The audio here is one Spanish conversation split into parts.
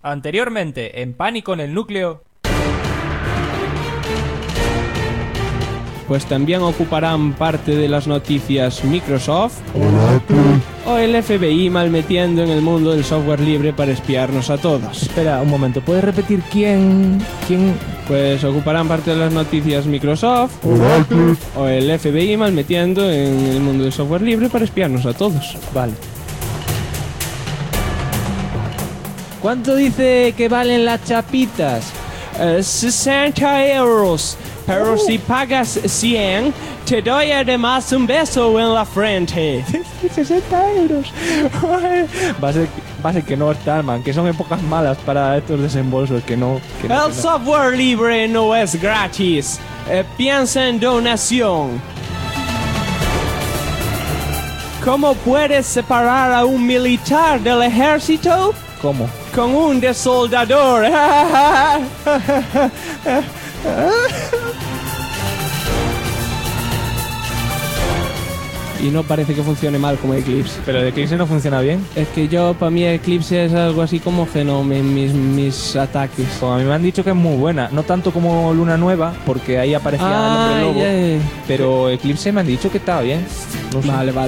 Anteriormente, en Pánico en el Núcleo. Pues también ocuparán parte de las noticias Microsoft o el FBI malmetiendo en el mundo del software libre para espiarnos a todos. Espera un momento, ¿puedes repetir quién? Pues ocuparán parte de las noticias Microsoft o el FBI malmetiendo en el mundo del software libre para espiarnos a todos. Vale. ¿Cuánto dice que valen las chapitas? 60 euros. Pero si pagas 100, te doy además un beso en la frente. 60 euros. Va a ser que no están, man. Que son épocas malas para estos desembolsos. El software libre no es gratis. Piensa en donación. ¿Cómo puedes separar a un militar del ejército? ¿Cómo? Con un desoldador. Y no parece que funcione mal como Eclipse. ¿Pero el Eclipse no funciona bien? Es que para mí Eclipse es algo así como Genome en mis ataques. Pues a mí me han dicho que es muy buena. No tanto como Luna Nueva, porque ahí aparecía el nombre lobo. Yeah. Pero Eclipse me han dicho que estaba bien. No sé. Vale.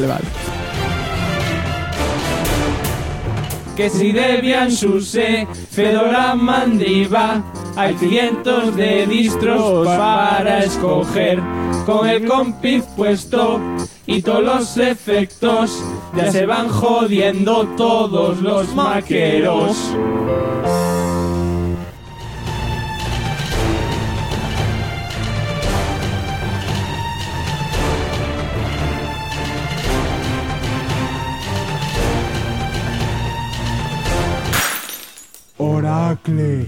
Que si Debian, SUSE, Fedora, Mandriva, hay cientos de distros para escoger. Con el compis puesto y todos los efectos, ya se van jodiendo todos los maqueros. Oracle.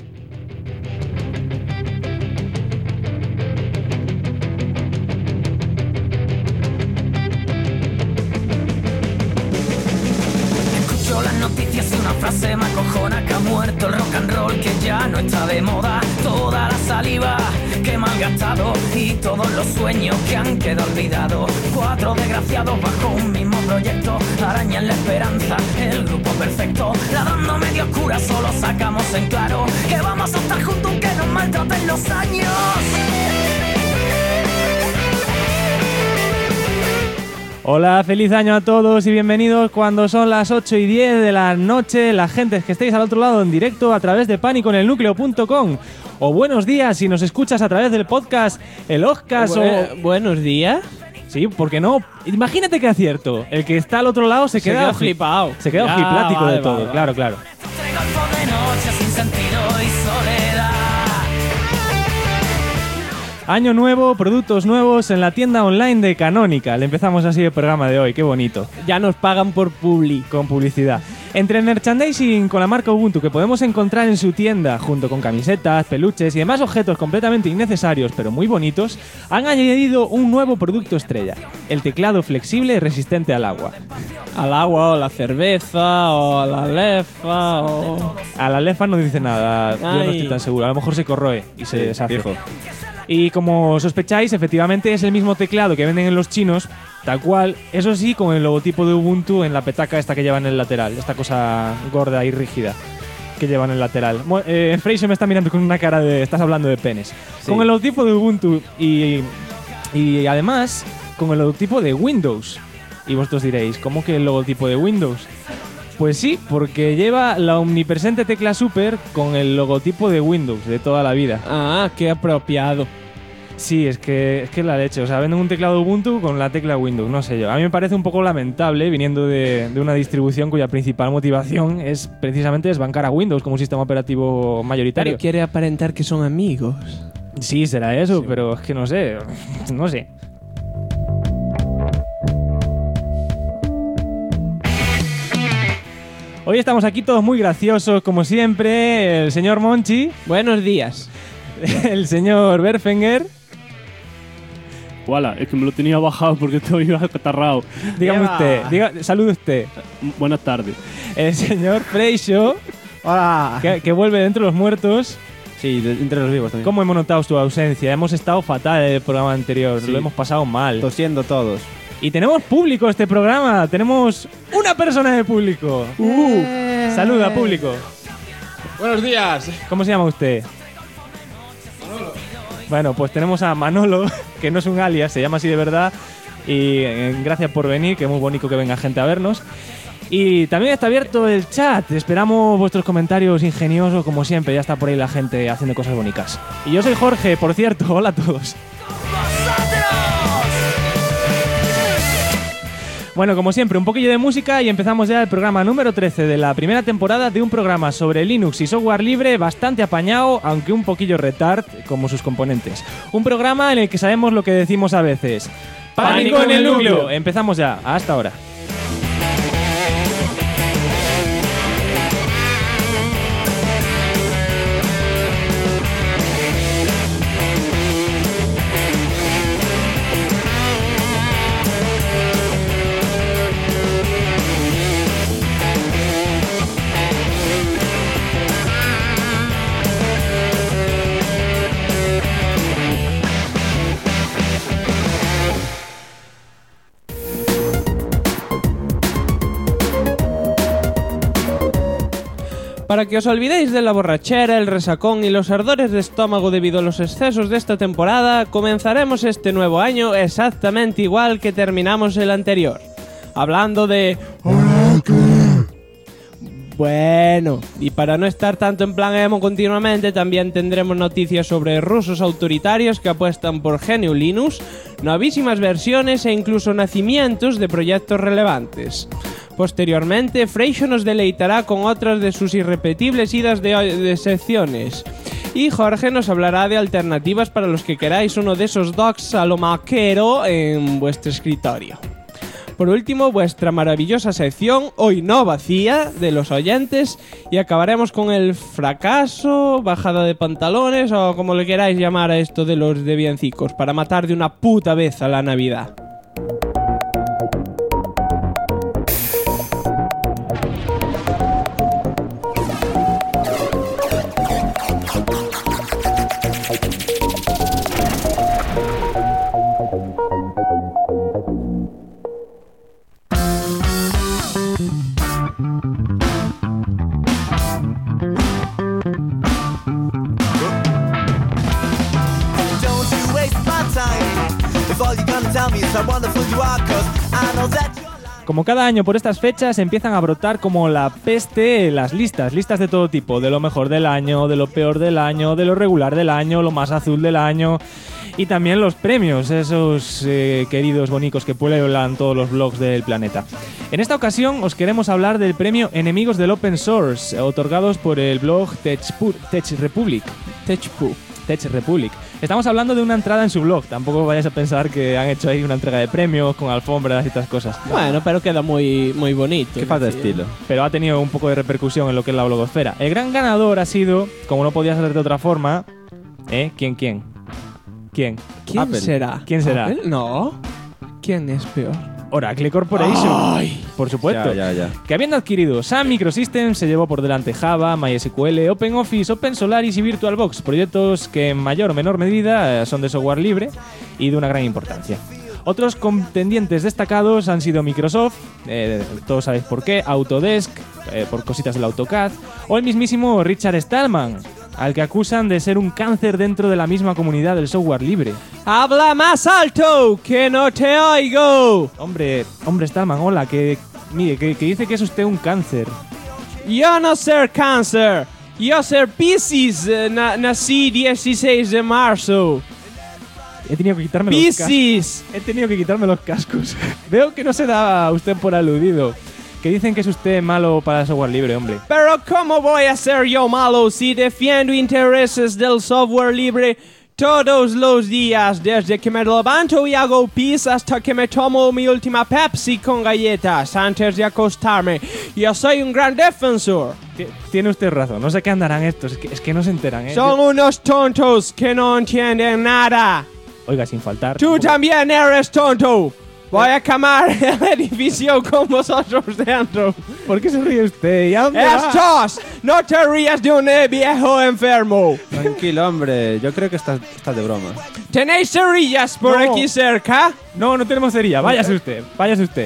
Escucho las noticias y una frase me acojona: que ha muerto el rock and roll, que ya no está de moda. Toda la saliva que he malgastado y todos los sueños que han quedado olvidados. 4 desgraciados bajo un mismo proyecto arañan la esperanza, el grupo perfecto. Ladrando medio oscura solo sacamos en claro que vamos a estar juntos aunque nos maltraten los años. Hola, feliz año a todos y bienvenidos cuando son las 8:10 de la noche. La gente que estéis al otro lado en directo a través de paniconelnucleo.com. O buenos días si nos escuchas a través del podcast El Oscas Buenos días. Sí, ¿por qué no? Imagínate que acierto. El que está al otro lado se queda flipado. Se queda Ya, ojiplático vale, de todo. vale. Claro. Entre golfos de noche sin sentido y soledad. Año nuevo, productos nuevos en la tienda online de Canonical. Empezamos así el programa de hoy, qué bonito. Ya nos pagan por publi. Con publicidad. Entre el merchandising con la marca Ubuntu que podemos encontrar en su tienda, junto con camisetas, peluches y demás objetos completamente innecesarios pero muy bonitos, han añadido un nuevo producto estrella: el teclado flexible resistente al agua. Al agua, o la cerveza, o a la lefa, o... A la lefa no dice nada, yo no Ay. estoy tan seguro. A lo mejor se corroe y se deshace. Y como sospecháis, efectivamente es el mismo teclado que venden en los chinos, tal cual, eso sí, con el logotipo de Ubuntu en la petaca esta que lleva en el lateral, esta cosa gorda y rígida que lleva en el lateral. Fraser me está mirando con una cara de... estás hablando de penes. Sí. Con el logotipo de Ubuntu y además con el logotipo de Windows. Y vosotros diréis, ¿cómo que el logotipo de Windows? Pues sí, porque lleva la omnipresente tecla Super con el logotipo de Windows de toda la vida. Ah, qué apropiado. Sí, es que la leche. O sea, venden un teclado Ubuntu con la tecla Windows, no sé yo. A mí me parece un poco lamentable viniendo de una distribución cuya principal motivación es precisamente desbancar a Windows como sistema operativo mayoritario. Pero quiere aparentar que son amigos. Sí, será eso, Sí. pero es que no sé. No sé. Hoy estamos aquí todos muy graciosos, como siempre. El señor Monchi, Buenos días. el señor Berfenger. Hola, es que me lo tenía bajado porque estoy acatarrado. Dígame usted, salude usted. Buenas tardes. El señor Freixo, Hola. que vuelve de entre los muertos. Sí, entre los vivos también. ¿Cómo hemos notado tu ausencia? Hemos estado fatal en el programa anterior, Sí. lo hemos pasado mal. Tosiendo todos. Y tenemos público este programa, tenemos una persona de público. Saluda, público. Buenos días. ¿Cómo se llama usted? Manolo. Bueno, pues tenemos a Manolo, que no es un alias, se llama así de verdad. Y gracias por venir, que es muy bonito que venga gente a vernos. Y también está abierto el chat. Esperamos vuestros comentarios ingeniosos, como siempre. Ya está por ahí la gente haciendo cosas bonitas. Y yo soy Jorge, por cierto. Hola a todos. Bueno, como siempre, un poquillo de música y empezamos ya el programa número 13 de la primera temporada de un programa sobre Linux y software libre bastante apañado, aunque un poquillo retard, como sus componentes. Un programa en el que sabemos lo que decimos a veces. ¡Pánico en el núcleo! Empezamos ya. Hasta ahora. Para que os olvidéis de la borrachera, el resacón y los ardores de estómago debido a los excesos de esta temporada, comenzaremos este nuevo año exactamente igual que terminamos el anterior. Hablando de... Bueno, y para no estar tanto en plan emo continuamente, también tendremos noticias sobre rusos autoritarios que apuestan por GNU Linux, novísimas versiones e incluso nacimientos de proyectos relevantes. Posteriormente, Freixo nos deleitará con otras de sus irrepetibles idas de secciones. Y Jorge nos hablará de alternativas para los que queráis uno de esos docs a lo maquero en vuestro escritorio. Por último, vuestra maravillosa sección, hoy no vacía, de los oyentes, y acabaremos con el fracaso, bajada de pantalones o como le queráis llamar a esto de los de biencicos, para matar de una puta vez a la Navidad. Como cada año por estas fechas empiezan a brotar como la peste las listas de todo tipo, de lo mejor del año, de lo peor del año, de lo regular del año, lo más azul del año y también los premios, esos queridos bonicos que pueblan todos los blogs del planeta. En esta ocasión os queremos hablar del premio Enemigos del Open Source, otorgados por el blog Tech Republic. Estamos hablando de una entrada en su blog. Tampoco vayáis a pensar que han hecho ahí una entrega de premios con alfombras y estas cosas. Bueno, pero queda muy bonito. Qué falta de estilo. Pero ha tenido un poco de repercusión en lo que es la blogosfera. El gran ganador ha sido, como no podía ser de otra forma, ¿Quién Apple. será? ¿Quién será? ¿Apple? No. ¿Quién es peor? Oracle Corporation. ¡Ay! Por supuesto. Ya. Que habiendo adquirido Sun Microsystems se llevó por delante Java, MySQL, OpenOffice, OpenSolaris y VirtualBox, proyectos que en mayor o menor medida son de software libre y de una gran importancia. Otros contendientes destacados han sido Microsoft, todos sabéis por qué, Autodesk, por cositas del AutoCAD, o el mismísimo Richard Stallman, al que acusan de ser un cáncer dentro de la misma comunidad del software libre. ¡Habla más alto, que no te oigo! Hombre, Stallman, hola, que dice que es usted un cáncer. Yo no ser cáncer, yo ser Piscis, nací 16 de marzo. He tenido que quitarme los cascos. ¡Piscis! He tenido que quitarme los cascos. Veo que no se da usted por aludido. Que dicen que es usted malo para el software libre, hombre. Pero ¿cómo voy a ser yo malo si defiendo intereses del software libre todos los días, desde que me levanto y hago pis hasta que me tomo mi última Pepsi con galletas antes de acostarme? Yo soy un gran defensor. Tiene usted razón, no sé qué andarán estos, es que no se enteran, ¿eh? Son unos tontos que no entienden nada. Oiga, sin faltar. Tú también eres tonto. Voy a quemar el edificio con vosotros dentro. ¿Por qué se ríe usted? ¿Y a dónde va? ¡Estos! ¡No te rías de un viejo enfermo! Tranquilo, hombre. Yo creo que estás de broma. ¿Tenéis cerillas por No. aquí cerca? No tenemos cerilla, váyase usted.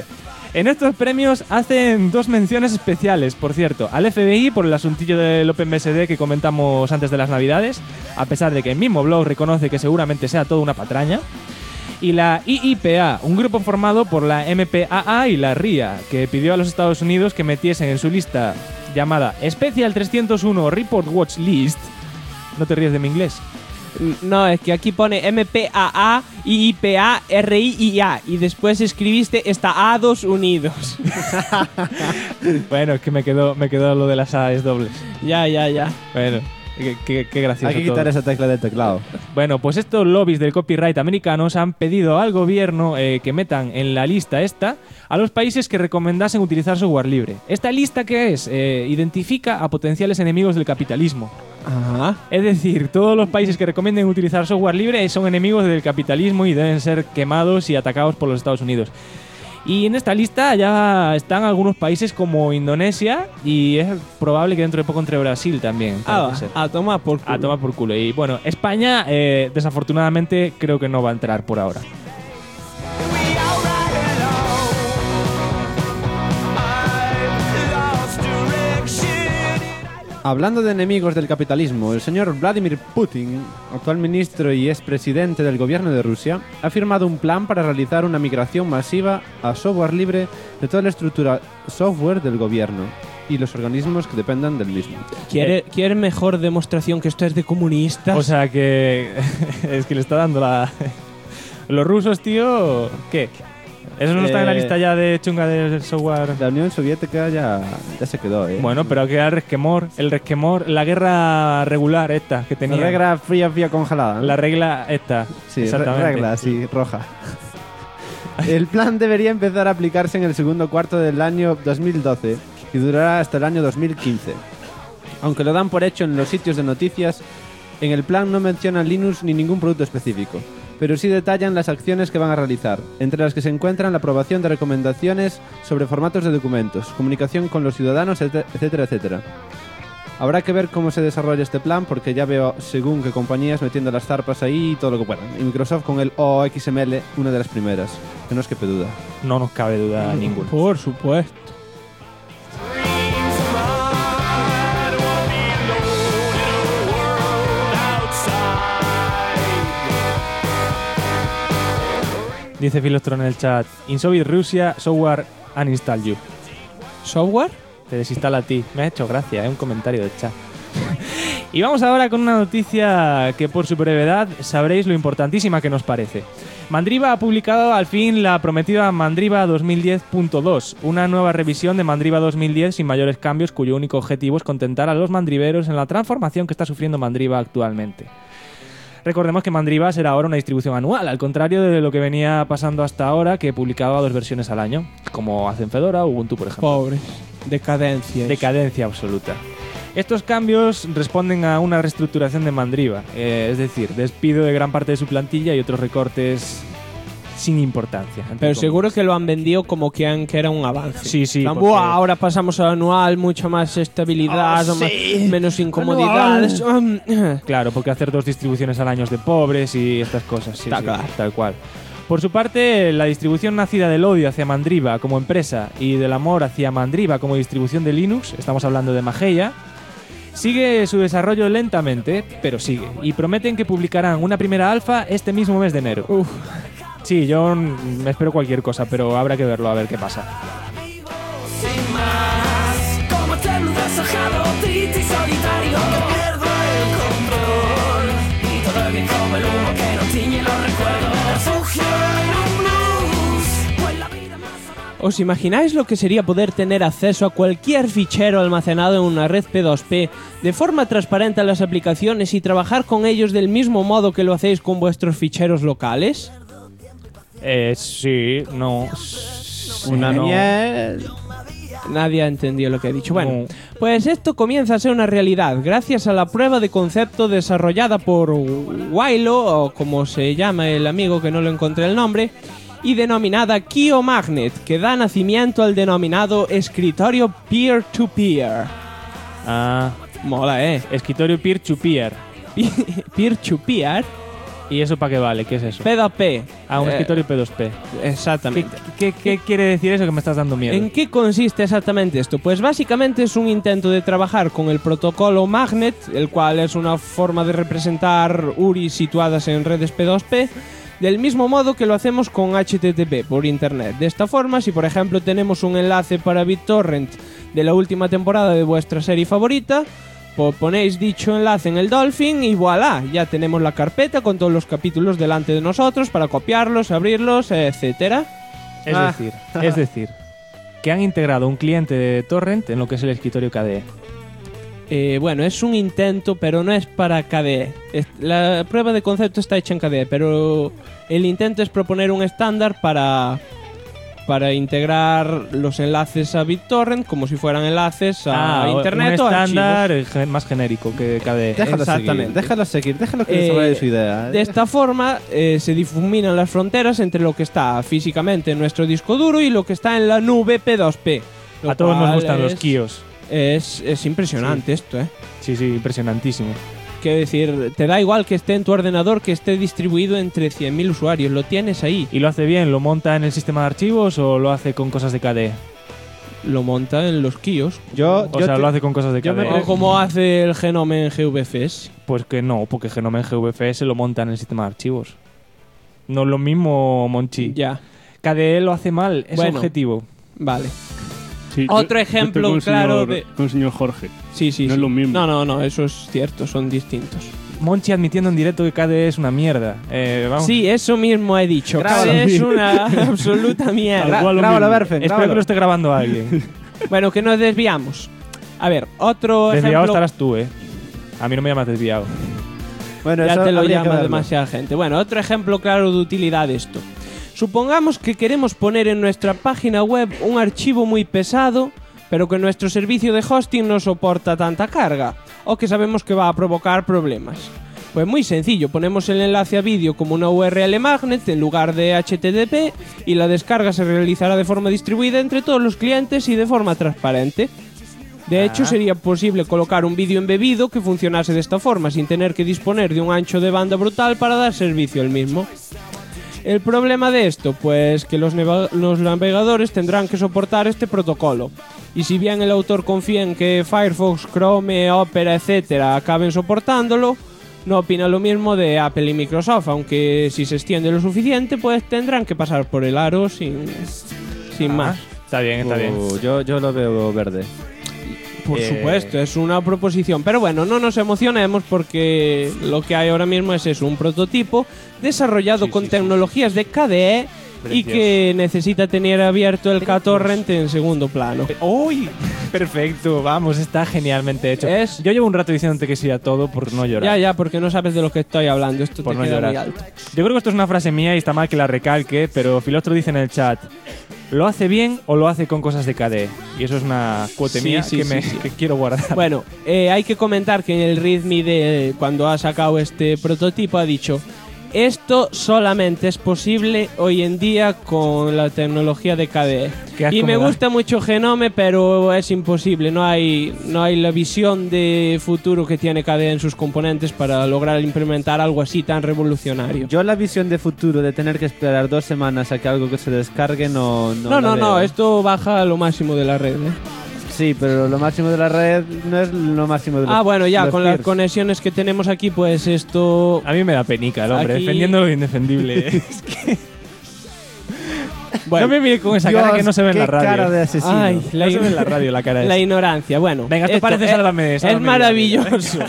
En estos premios hacen 2 menciones especiales, por cierto, al FBI por el asuntillo del OpenBSD que comentamos antes de las Navidades, a pesar de que el mismo blog reconoce que seguramente sea toda una patraña, y la IIPA, un grupo formado por la MPAA y la RIA, que pidió a los Estados Unidos que metiesen en su lista llamada Special 301 Report Watch List. No te ríes de mi inglés. No, es que aquí pone MPAA, IIPA, RIIA y después escribiste esta A2 unidos. Bueno, es que me quedó lo de las A's dobles. Ya. Bueno, qué gracioso. Hay que quitar todo. esa tecla del teclado. Bueno, pues estos lobbies del copyright americanos han pedido al gobierno que metan en la lista esta a los países que recomendasen utilizar software libre. ¿Esta lista qué es? Identifica a potenciales enemigos del capitalismo. Ajá. Es decir, todos los países que recomienden utilizar software libre son enemigos del capitalismo y deben ser quemados y atacados por los Estados Unidos. Y en esta lista ya están algunos países como Indonesia y es probable que dentro de poco entre Brasil también. parece ser. A tomar por culo. A tomar por culo. Y bueno, España desafortunadamente creo que no va a entrar por ahora. Hablando de enemigos del capitalismo, el señor Vladimir Putin, actual ministro y expresidente del gobierno de Rusia, ha firmado un plan para realizar una migración masiva a software libre de toda la estructura software del gobierno y los organismos que dependan del mismo. ¿Quiere mejor demostración que esto es de comunistas? O sea que es que le está dando la... Los rusos, tío, ¿qué? ¿Eso no está en la lista ya de chunga del software? La Unión Soviética ya se quedó, Bueno, pero que era el resquemor, la guerra regular esta que tenía. La regla fría congelada, ¿no? La regla esta. Sí, exactamente. regla, sí, roja. El plan debería empezar a aplicarse en el segundo cuarto del año 2012 y durará hasta el año 2015. Aunque lo dan por hecho en los sitios de noticias, en el plan no mencionan Linux ni ningún producto específico, pero sí detallan las acciones que van a realizar, entre las que se encuentran la aprobación de recomendaciones sobre formatos de documentos, comunicación con los ciudadanos, etcétera, etcétera. Habrá que ver cómo se desarrolla este plan, porque ya veo según qué compañías metiendo las zarpas ahí y todo lo que puedan. Y Microsoft con el OXML, una de las primeras, que no os quepe duda. No nos cabe duda ninguna. Por supuesto. Dice Filostron en el chat: In Soviet Rusia, software uninstall you. ¿Software? Te desinstala a ti. Me ha hecho gracia, un comentario del chat. Y vamos ahora con una noticia que por su brevedad sabréis lo importantísima que nos parece. Mandriva ha publicado al fin la prometida Mandriva 2010.2, una nueva revisión de Mandriva 2010 sin mayores cambios, cuyo único objetivo es contentar a los mandriveros en la transformación que está sufriendo Mandriva actualmente. Recordemos que Mandriva será ahora una distribución anual, al contrario de lo que venía pasando hasta ahora, que publicaba 2 versiones al año, como hacen Fedora o Ubuntu, por ejemplo. Pobres. Decadencia. Decadencia absoluta. Estos cambios responden a una reestructuración de Mandriva, es decir, despido de gran parte de su plantilla y otros recortes sin importancia. Pero seguro que lo han vendido como que era un avance. Sí, sí. Porque... ahora pasamos al anual, mucha más estabilidad, menos incomodidades. Claro, porque hacer 2 distribuciones al año es de pobres y estas cosas. Sí, Claro. Tal cual. Por su parte, la distribución nacida del odio hacia Mandriva como empresa y del amor hacia Mandriva como distribución de Linux, estamos hablando de Mageia, sigue su desarrollo lentamente, pero sigue. Y prometen que publicarán una primera alfa este mismo mes de enero. Uf. Sí, yo me espero cualquier cosa, pero habrá que verlo, a ver qué pasa. Sin más, como eterno deshojado, triste y solitario, pierdo el control y todo el bien como el humo que no tiñe los recuerdos. Refugio en un blues, pues la vida más. ¿Os imagináis lo que sería poder tener acceso a cualquier fichero almacenado en una red P2P de forma transparente a las aplicaciones y trabajar con ellos del mismo modo que lo hacéis con vuestros ficheros locales? Sí, no. Una no. miel. Nadie ha entendido lo que he dicho. Bueno, No. pues esto comienza a ser una realidad gracias a la prueba de concepto desarrollada por Wilo, o como se llama el amigo que no lo encontré el nombre, y denominada KioMagnet, que da nacimiento al denominado escritorio peer-to-peer. Ah, Mola, escritorio peer-to-peer. Peer-to-peer ¿Y eso para qué vale? ¿Qué es eso? P2P. Un escritorio P2P. Exactamente. ¿Qué quiere decir eso que me estás dando miedo? ¿En qué consiste exactamente esto? Pues básicamente es un intento de trabajar con el protocolo Magnet, el cual es una forma de representar URIs situadas en redes P2P, del mismo modo que lo hacemos con HTTP por internet. De esta forma, si por ejemplo tenemos un enlace para BitTorrent de la última temporada de vuestra serie favorita, pues ponéis dicho enlace en el Dolphin y voilà, ya tenemos la carpeta con todos los capítulos delante de nosotros para copiarlos, abrirlos, etcétera. Es decir, que han integrado un cliente de torrent en lo que es el escritorio KDE. Bueno, es un intento, pero no es para KDE. La prueba de concepto está hecha en KDE, pero el intento es proponer un estándar para integrar los enlaces a BitTorrent como si fueran enlaces a internet un o estándar archivos. más genérico que KDE. Déjalo seguir, déjalo que desarrolle su idea. De esta forma se difuminan las fronteras entre lo que está físicamente en nuestro disco duro y lo que está en la nube P2P. A todos nos gustan los kios. Es impresionante esto, ¿eh? Sí, impresionantísimo. Quiero decir, te da igual que esté en tu ordenador, que esté distribuido entre 100.000 usuarios, lo tienes ahí. ¿Y lo hace bien? ¿Lo monta en el sistema de archivos o lo hace con cosas de KDE? Lo monta en los kiosks. Lo hace con cosas de KDE. O como hace el Genome en GVFS. Pues que no, porque Genome en GVFS lo monta en el sistema de archivos. No es lo mismo, Monchi. Ya. KDE lo hace mal, es objetivo. Vale. Sí, Otro ejemplo claro de... Con el señor Jorge. Sí. No es lo mismo. No, eso es cierto, son distintos. Monchi admitiendo en directo que KDE es una mierda. Vamos. Sí, eso mismo he dicho. KDE es una absoluta mierda. Grábalo, Berfen. Espero que lo esté grabando alguien. Bueno, que nos desviamos. A ver, otro Desviado ejemplo... estarás tú, A mí no me llamas desviado. Bueno, ya eso te lo habría que llama verlo. demasiada gente. Bueno, otro ejemplo claro de utilidad de esto. Supongamos que queremos poner en nuestra página web un archivo muy pesado, pero que nuestro servicio de hosting no soporta tanta carga, o que sabemos que va a provocar problemas. Pues muy sencillo, ponemos el enlace a vídeo como una URL magnet en lugar de HTTP y la descarga se realizará de forma distribuida entre todos los clientes y de forma transparente. De hecho, sería posible colocar un vídeo embebido que funcionase de esta forma, sin tener que disponer de un ancho de banda brutal para dar servicio al mismo. El problema de esto, pues que los navegadores tendrán que soportar este protocolo. Y si bien el autor confía en que Firefox, Chrome, Opera, etcétera acaben soportándolo, no opina lo mismo de Apple y Microsoft, aunque si se extiende lo suficiente, pues tendrán que pasar por el aro sin más. Está bien. Yo lo veo verde. Por supuesto, es una proposición. Pero bueno, no nos emocionemos porque lo que hay ahora mismo es eso, un prototipo desarrollado con tecnologías de KDE y que necesita tener abierto el KTorrent en segundo plano. ¡Uy! Perfecto, vamos, está genialmente hecho. Yo llevo un rato diciéndote que sí a todo por no llorar. Ya, porque no sabes de lo que estoy hablando. Esto por te no queda llorar. muy alto. Yo creo que esto es una frase mía y está mal que la recalque, pero Filostro dice en el chat: ¿lo hace bien o lo hace con cosas de KDE? Y eso es una cuota mía que quiero guardar. Bueno, hay que comentar que en el README de cuando ha sacado este prototipo ha dicho: esto solamente es posible hoy en día con la tecnología de KDE. Y me gusta mucho Genome, pero es imposible. No hay la visión de futuro que tiene KDE en sus componentes para lograr implementar algo así tan revolucionario. Yo la visión de futuro de tener que esperar 2 semanas a que algo que se descargue no la veo. Esto baja lo máximo de la red, Sí, pero lo máximo de la red no es lo máximo de los bueno, ya, los con peers. las conexiones que tenemos aquí, pues esto... A mí me da penica el hombre, Aquí- defendiendo lo indefendible. Es que... Bueno, no me mire con esa cara que no se ve en la qué radio. cara de asesino. ay, No se ve en la radio la cara la esa. ignorancia, bueno. Venga, esto parece Sálvame, es Sálvame, maravilloso.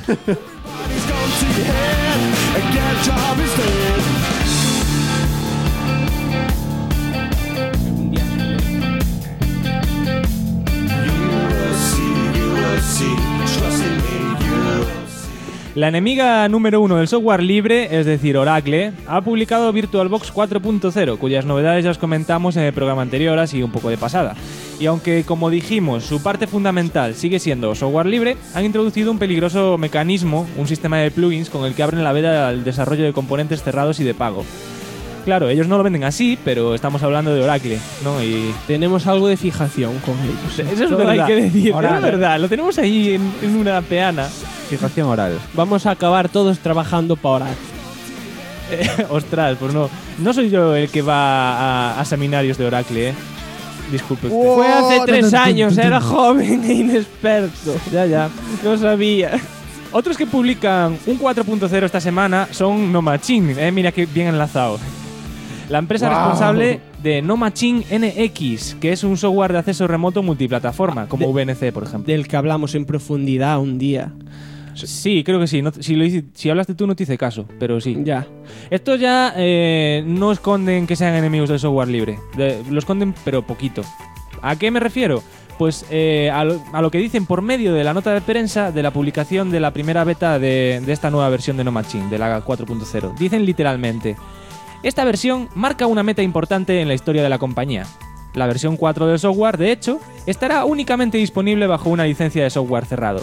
La enemiga número 1 del software libre, es decir, Oracle, ha publicado VirtualBox 4.0, cuyas novedades ya os comentamos en el programa anterior, así un poco de pasada. Y aunque, como dijimos, su parte fundamental sigue siendo software libre, han introducido un peligroso mecanismo, un sistema de plugins con el que abren la veda al desarrollo de componentes cerrados y de pago. Claro, ellos no lo venden así, pero estamos hablando de Oracle, ¿no? Y Tenemos algo de fijación con ellos. eso es Todo verdad, hay que decir. es verdad, lo tenemos ahí en una peana. Fijación oral. Vamos a acabar todos trabajando para Oracle. Ostras, pues no soy yo el que va a seminarios de Oracle, Disculpe usted. Fue hace 3 años, era joven e inexperto. Ya. No sabía. Otros que publican un 4.0 esta semana son No Machine. Mira que bien enlazado. La empresa responsable de No Machine NX, que es un software de acceso remoto multiplataforma, como VNC, por ejemplo. Del que hablamos en profundidad un día. Sí, creo que sí. Si hablaste tú no te hice caso, pero sí. Ya. Estos ya no esconden que sean enemigos del software libre. Lo esconden, pero poquito. ¿A qué me refiero? Pues a lo que dicen por medio de la nota de prensa de la publicación de la primera beta de esta nueva versión de No Machine, de la 4.0. Dicen literalmente: esta versión marca una meta importante en la historia de la compañía. La versión 4 del software, de hecho, estará únicamente disponible bajo una licencia de software cerrado.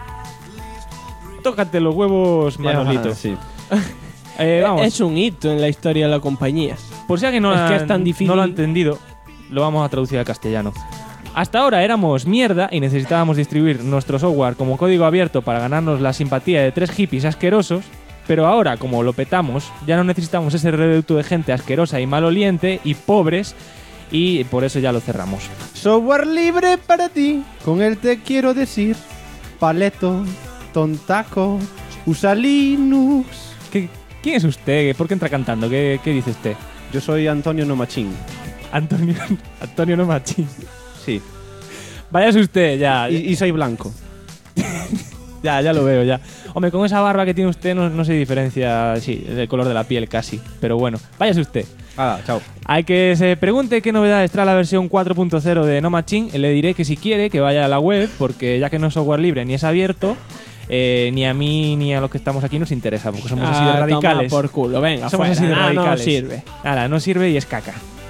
Tócate los huevos, Manolito. Sí. Vamos. Es un hito en la historia de la compañía. Por si alguien no lo ha entendido, lo vamos a traducir al castellano. Hasta ahora éramos mierda y necesitábamos distribuir nuestro software como código abierto para ganarnos la simpatía de 3 hippies asquerosos, pero ahora, como lo petamos, ya no necesitamos ese reducto de gente asquerosa y maloliente y pobres, y por eso ya lo cerramos. Software libre para ti, con él te quiero decir: paleto, tontaco, usa Linux. ¿Quién es usted? ¿Por qué entra cantando? ¿Qué dice usted? Yo soy Antonio No Machine. Antonio No Machine. Sí. Váyase usted, ya. Y soy blanco. Ya lo veo, ya. Hombre, con esa barba que tiene usted no se diferencia, sí, del color de la piel casi. Pero bueno, váyase usted. Chao. Al que se pregunte qué novedades trae la versión 4.0 de No Machine, le diré que si quiere que vaya a la web, porque ya que no es software libre ni es abierto, ni a mí ni a los que estamos aquí nos interesa, porque somos así de radicales. Toma por culo, venga, somos fuera. así de radicales. No sirve. Nada, no sirve y es caca.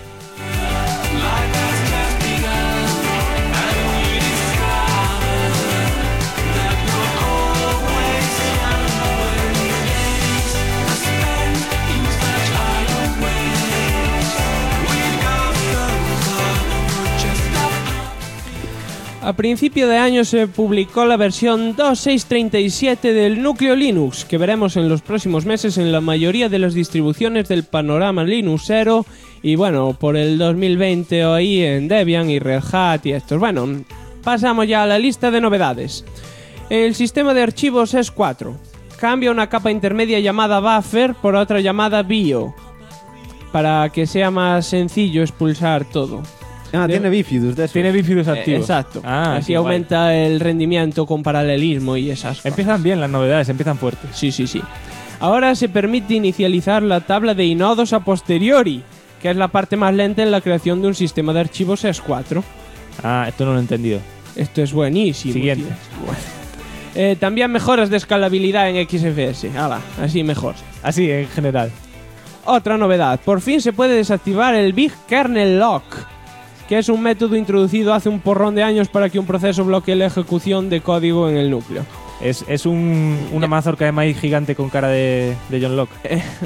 A principio de año se publicó la versión 2.637 del núcleo Linux, que veremos en los próximos meses en la mayoría de las distribuciones del panorama Linuxero y bueno, por el 2020 o ahí en Debian y Red Hat y estos. Bueno, pasamos ya a la lista de novedades. El sistema de archivos es 4. Cambia una capa intermedia llamada buffer por otra llamada bio, para que sea más sencillo expulsar todo. Tiene bifidus de eso. Tiene bifidus activos. Exacto. qué Así aumenta el rendimiento con paralelismo y esas cosas. Empiezan bien las novedades, empiezan fuertes. Sí. Ahora se permite inicializar la tabla de inodos a posteriori, que es la parte más lenta en la creación de un sistema de archivos S4. Esto no lo he entendido. Esto es buenísimo. Siguiente. Bueno. También mejoras de escalabilidad en XFS. Así mejor. Así, en general. Otra novedad. Por fin se puede desactivar el Big Kernel Lock, que es un método introducido hace un porrón de años para que un proceso bloquee la ejecución de código en el núcleo. Es una mazorca de maíz gigante con cara de John Locke.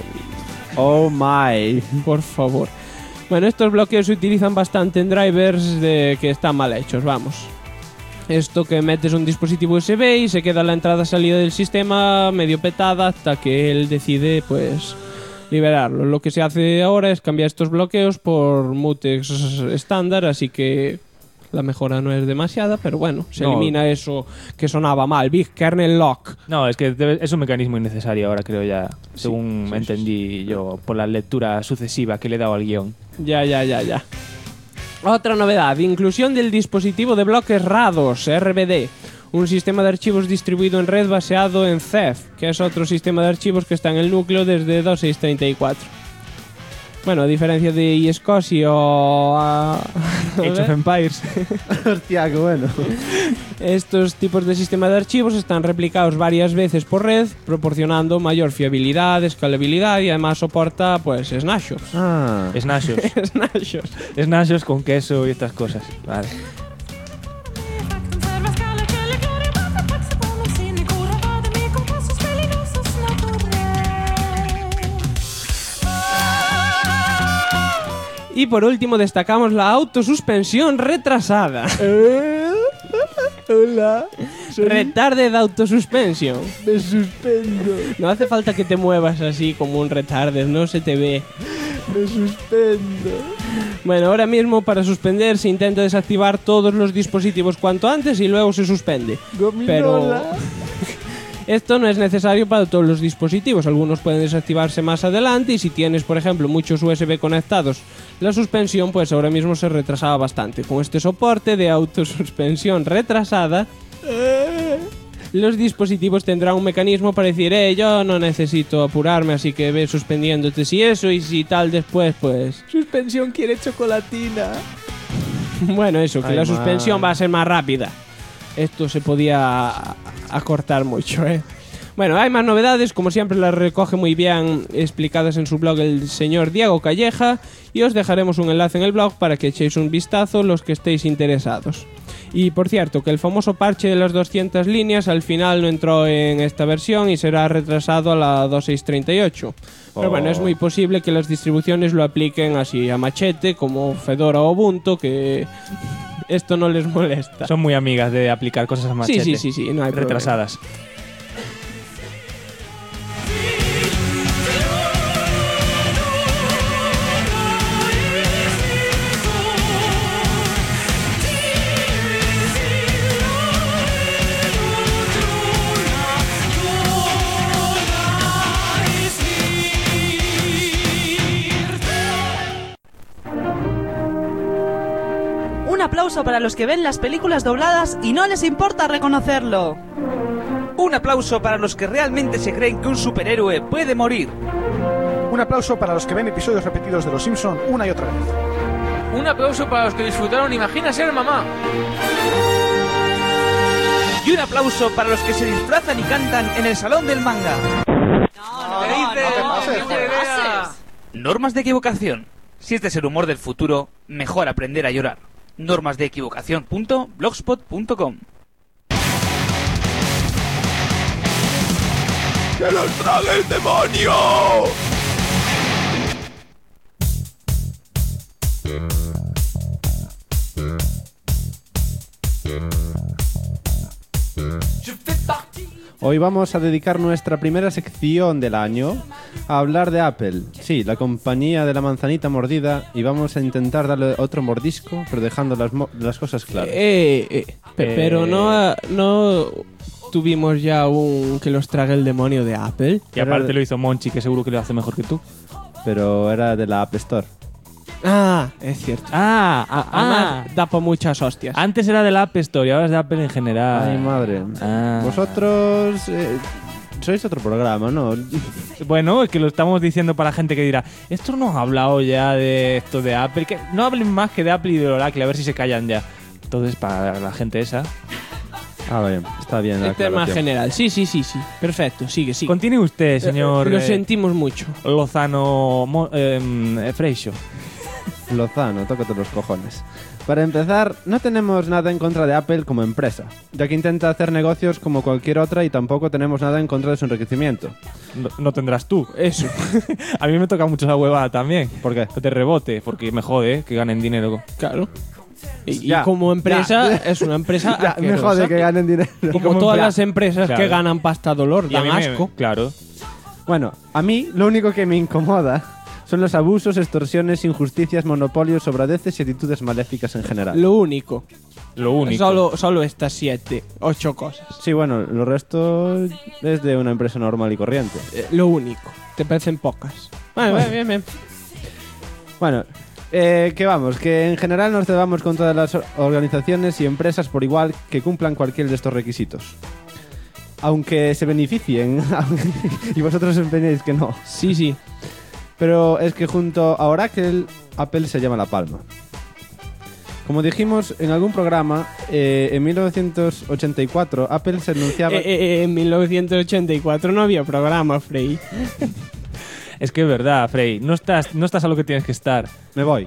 Oh my. Por favor. Bueno, estos bloqueos se utilizan bastante en drivers que están mal hechos, vamos. Esto que metes un dispositivo USB y se queda la entrada-salida del sistema medio petada hasta que él decide, pues, liberarlo. Lo que se hace ahora es cambiar estos bloqueos por mutex estándar, así que la mejora no es demasiada, pero bueno, se elimina eso que sonaba mal, Big Kernel Lock. No, es que es un mecanismo innecesario ahora, creo ya, según entendí yo por la lectura sucesiva que le he dado al guión. Ya. Otra novedad, inclusión del dispositivo de bloques RADOS, RBD, un sistema de archivos distribuido en red basado en Ceph, que es otro sistema de archivos que está en el núcleo desde 2.634. Bueno, a diferencia de iSCSI o Age of Empires. Hostia, qué bueno. Estos tipos de sistemas de archivos están replicados varias veces por red, proporcionando mayor fiabilidad, escalabilidad y además soporta, pues, snapshots. Snapshots. Snapshots con queso y estas cosas. Vale. Y por último destacamos la autosuspensión retrasada. Hola. Retarded autosuspension. Me suspendo. No hace falta que te muevas así como un retarded, no se te ve. Me suspendo. Bueno, ahora mismo para suspender se intenta desactivar todos los dispositivos cuanto antes y luego se suspende. Pero esto no es necesario para todos los dispositivos. Algunos pueden desactivarse más adelante y si tienes, por ejemplo, muchos USB conectados, la suspensión pues ahora mismo se retrasaba bastante. Con este soporte de autosuspensión retrasada, los dispositivos tendrán un mecanismo para decir yo no necesito apurarme, así que ve suspendiéndote si eso y si tal después, pues... Suspensión quiere chocolatina. Bueno, eso, que Ay, la suspensión va a ser más rápida. Esto se podía acortar mucho, Bueno, hay más novedades, como siempre las recoge muy bien explicadas en su blog el señor Diego Calleja y os dejaremos un enlace en el blog para que echéis un vistazo los que estéis interesados. Y por cierto, que el famoso parche de las 200 líneas al final no entró en esta versión y será retrasado a la 2638. Pero bueno, es muy posible que las distribuciones lo apliquen así a machete, como Fedora o Ubuntu, que esto no les molesta. Son muy amigas de aplicar cosas a machete. Sí, no hay retrasadas. Un aplauso para los que ven las películas dobladas y no les importa reconocerlo. Un aplauso para los que realmente se creen que un superhéroe puede morir. Un aplauso para los que ven episodios repetidos de Los Simpson una y otra vez. Un aplauso para los que disfrutaron Imagina ser mamá. Y un aplauso para los que se disfrazan y cantan en el salón del manga. Normas de equivocación. Si este es el humor del futuro, mejor aprender a llorar. normasdeequivocación.blogspot.com. ¡Que los trague el demonio! Hoy vamos a dedicar nuestra primera sección del año a hablar de Apple. Sí, la compañía de la manzanita mordida, y vamos a intentar darle otro mordisco, pero dejando las cosas claras. Pero no tuvimos ya un que los trague el demonio de Apple. Y aparte lo hizo Monchi, que seguro que lo hace mejor que tú. Pero era de la App Store. Ah, es cierto. Además, da por muchas hostias. Antes era de la App Store y ahora es de Apple en general. Ay, madre. Vosotros sois otro programa, ¿no? Bueno, es que lo estamos diciendo para la gente que dirá, esto no ha hablado ya de esto de Apple, que no hablen más que de Apple y de Oracle, a ver si se callan ya. Entonces, para la gente esa... bien, está bien. Este es más general. Sí. Perfecto, sigue. Continúe usted, señor... Lo sentimos mucho. Lozano Freixo. Lozano, tócate los cojones. Para empezar, no tenemos nada en contra de Apple como empresa, ya que intenta hacer negocios como cualquier otra y tampoco tenemos nada en contra de su enriquecimiento. No tendrás tú. Eso. A mí me toca mucho esa huevada también. ¿Por qué? Que te rebote, porque me jode que ganen dinero. Claro. Y como empresa, es una empresa me jode que ganen dinero. Y como todas las empresas que ganan pasta dolor, dan asco. Claro. Bueno, a mí lo único que me incomoda son los abusos, extorsiones, injusticias, monopolios, sobradeces y actitudes maléficas en general. Lo único. Solo estas 7, 8 cosas. Sí, bueno, lo resto es de una empresa normal y corriente. Lo único. Te parecen pocas. Bien. Bueno, que en general nos debamos con todas las organizaciones y empresas por igual que cumplan cualquiera de estos requisitos. Aunque se beneficien y vosotros empeñéis que no. Sí. Pero es que junto a Oracle, Apple se llama la palma. Como dijimos en algún programa, en 1984 Apple se anunciaba... En 1984 no había programa, Frey. Es que es verdad, Frey. No estás a lo que tienes que estar. Me voy.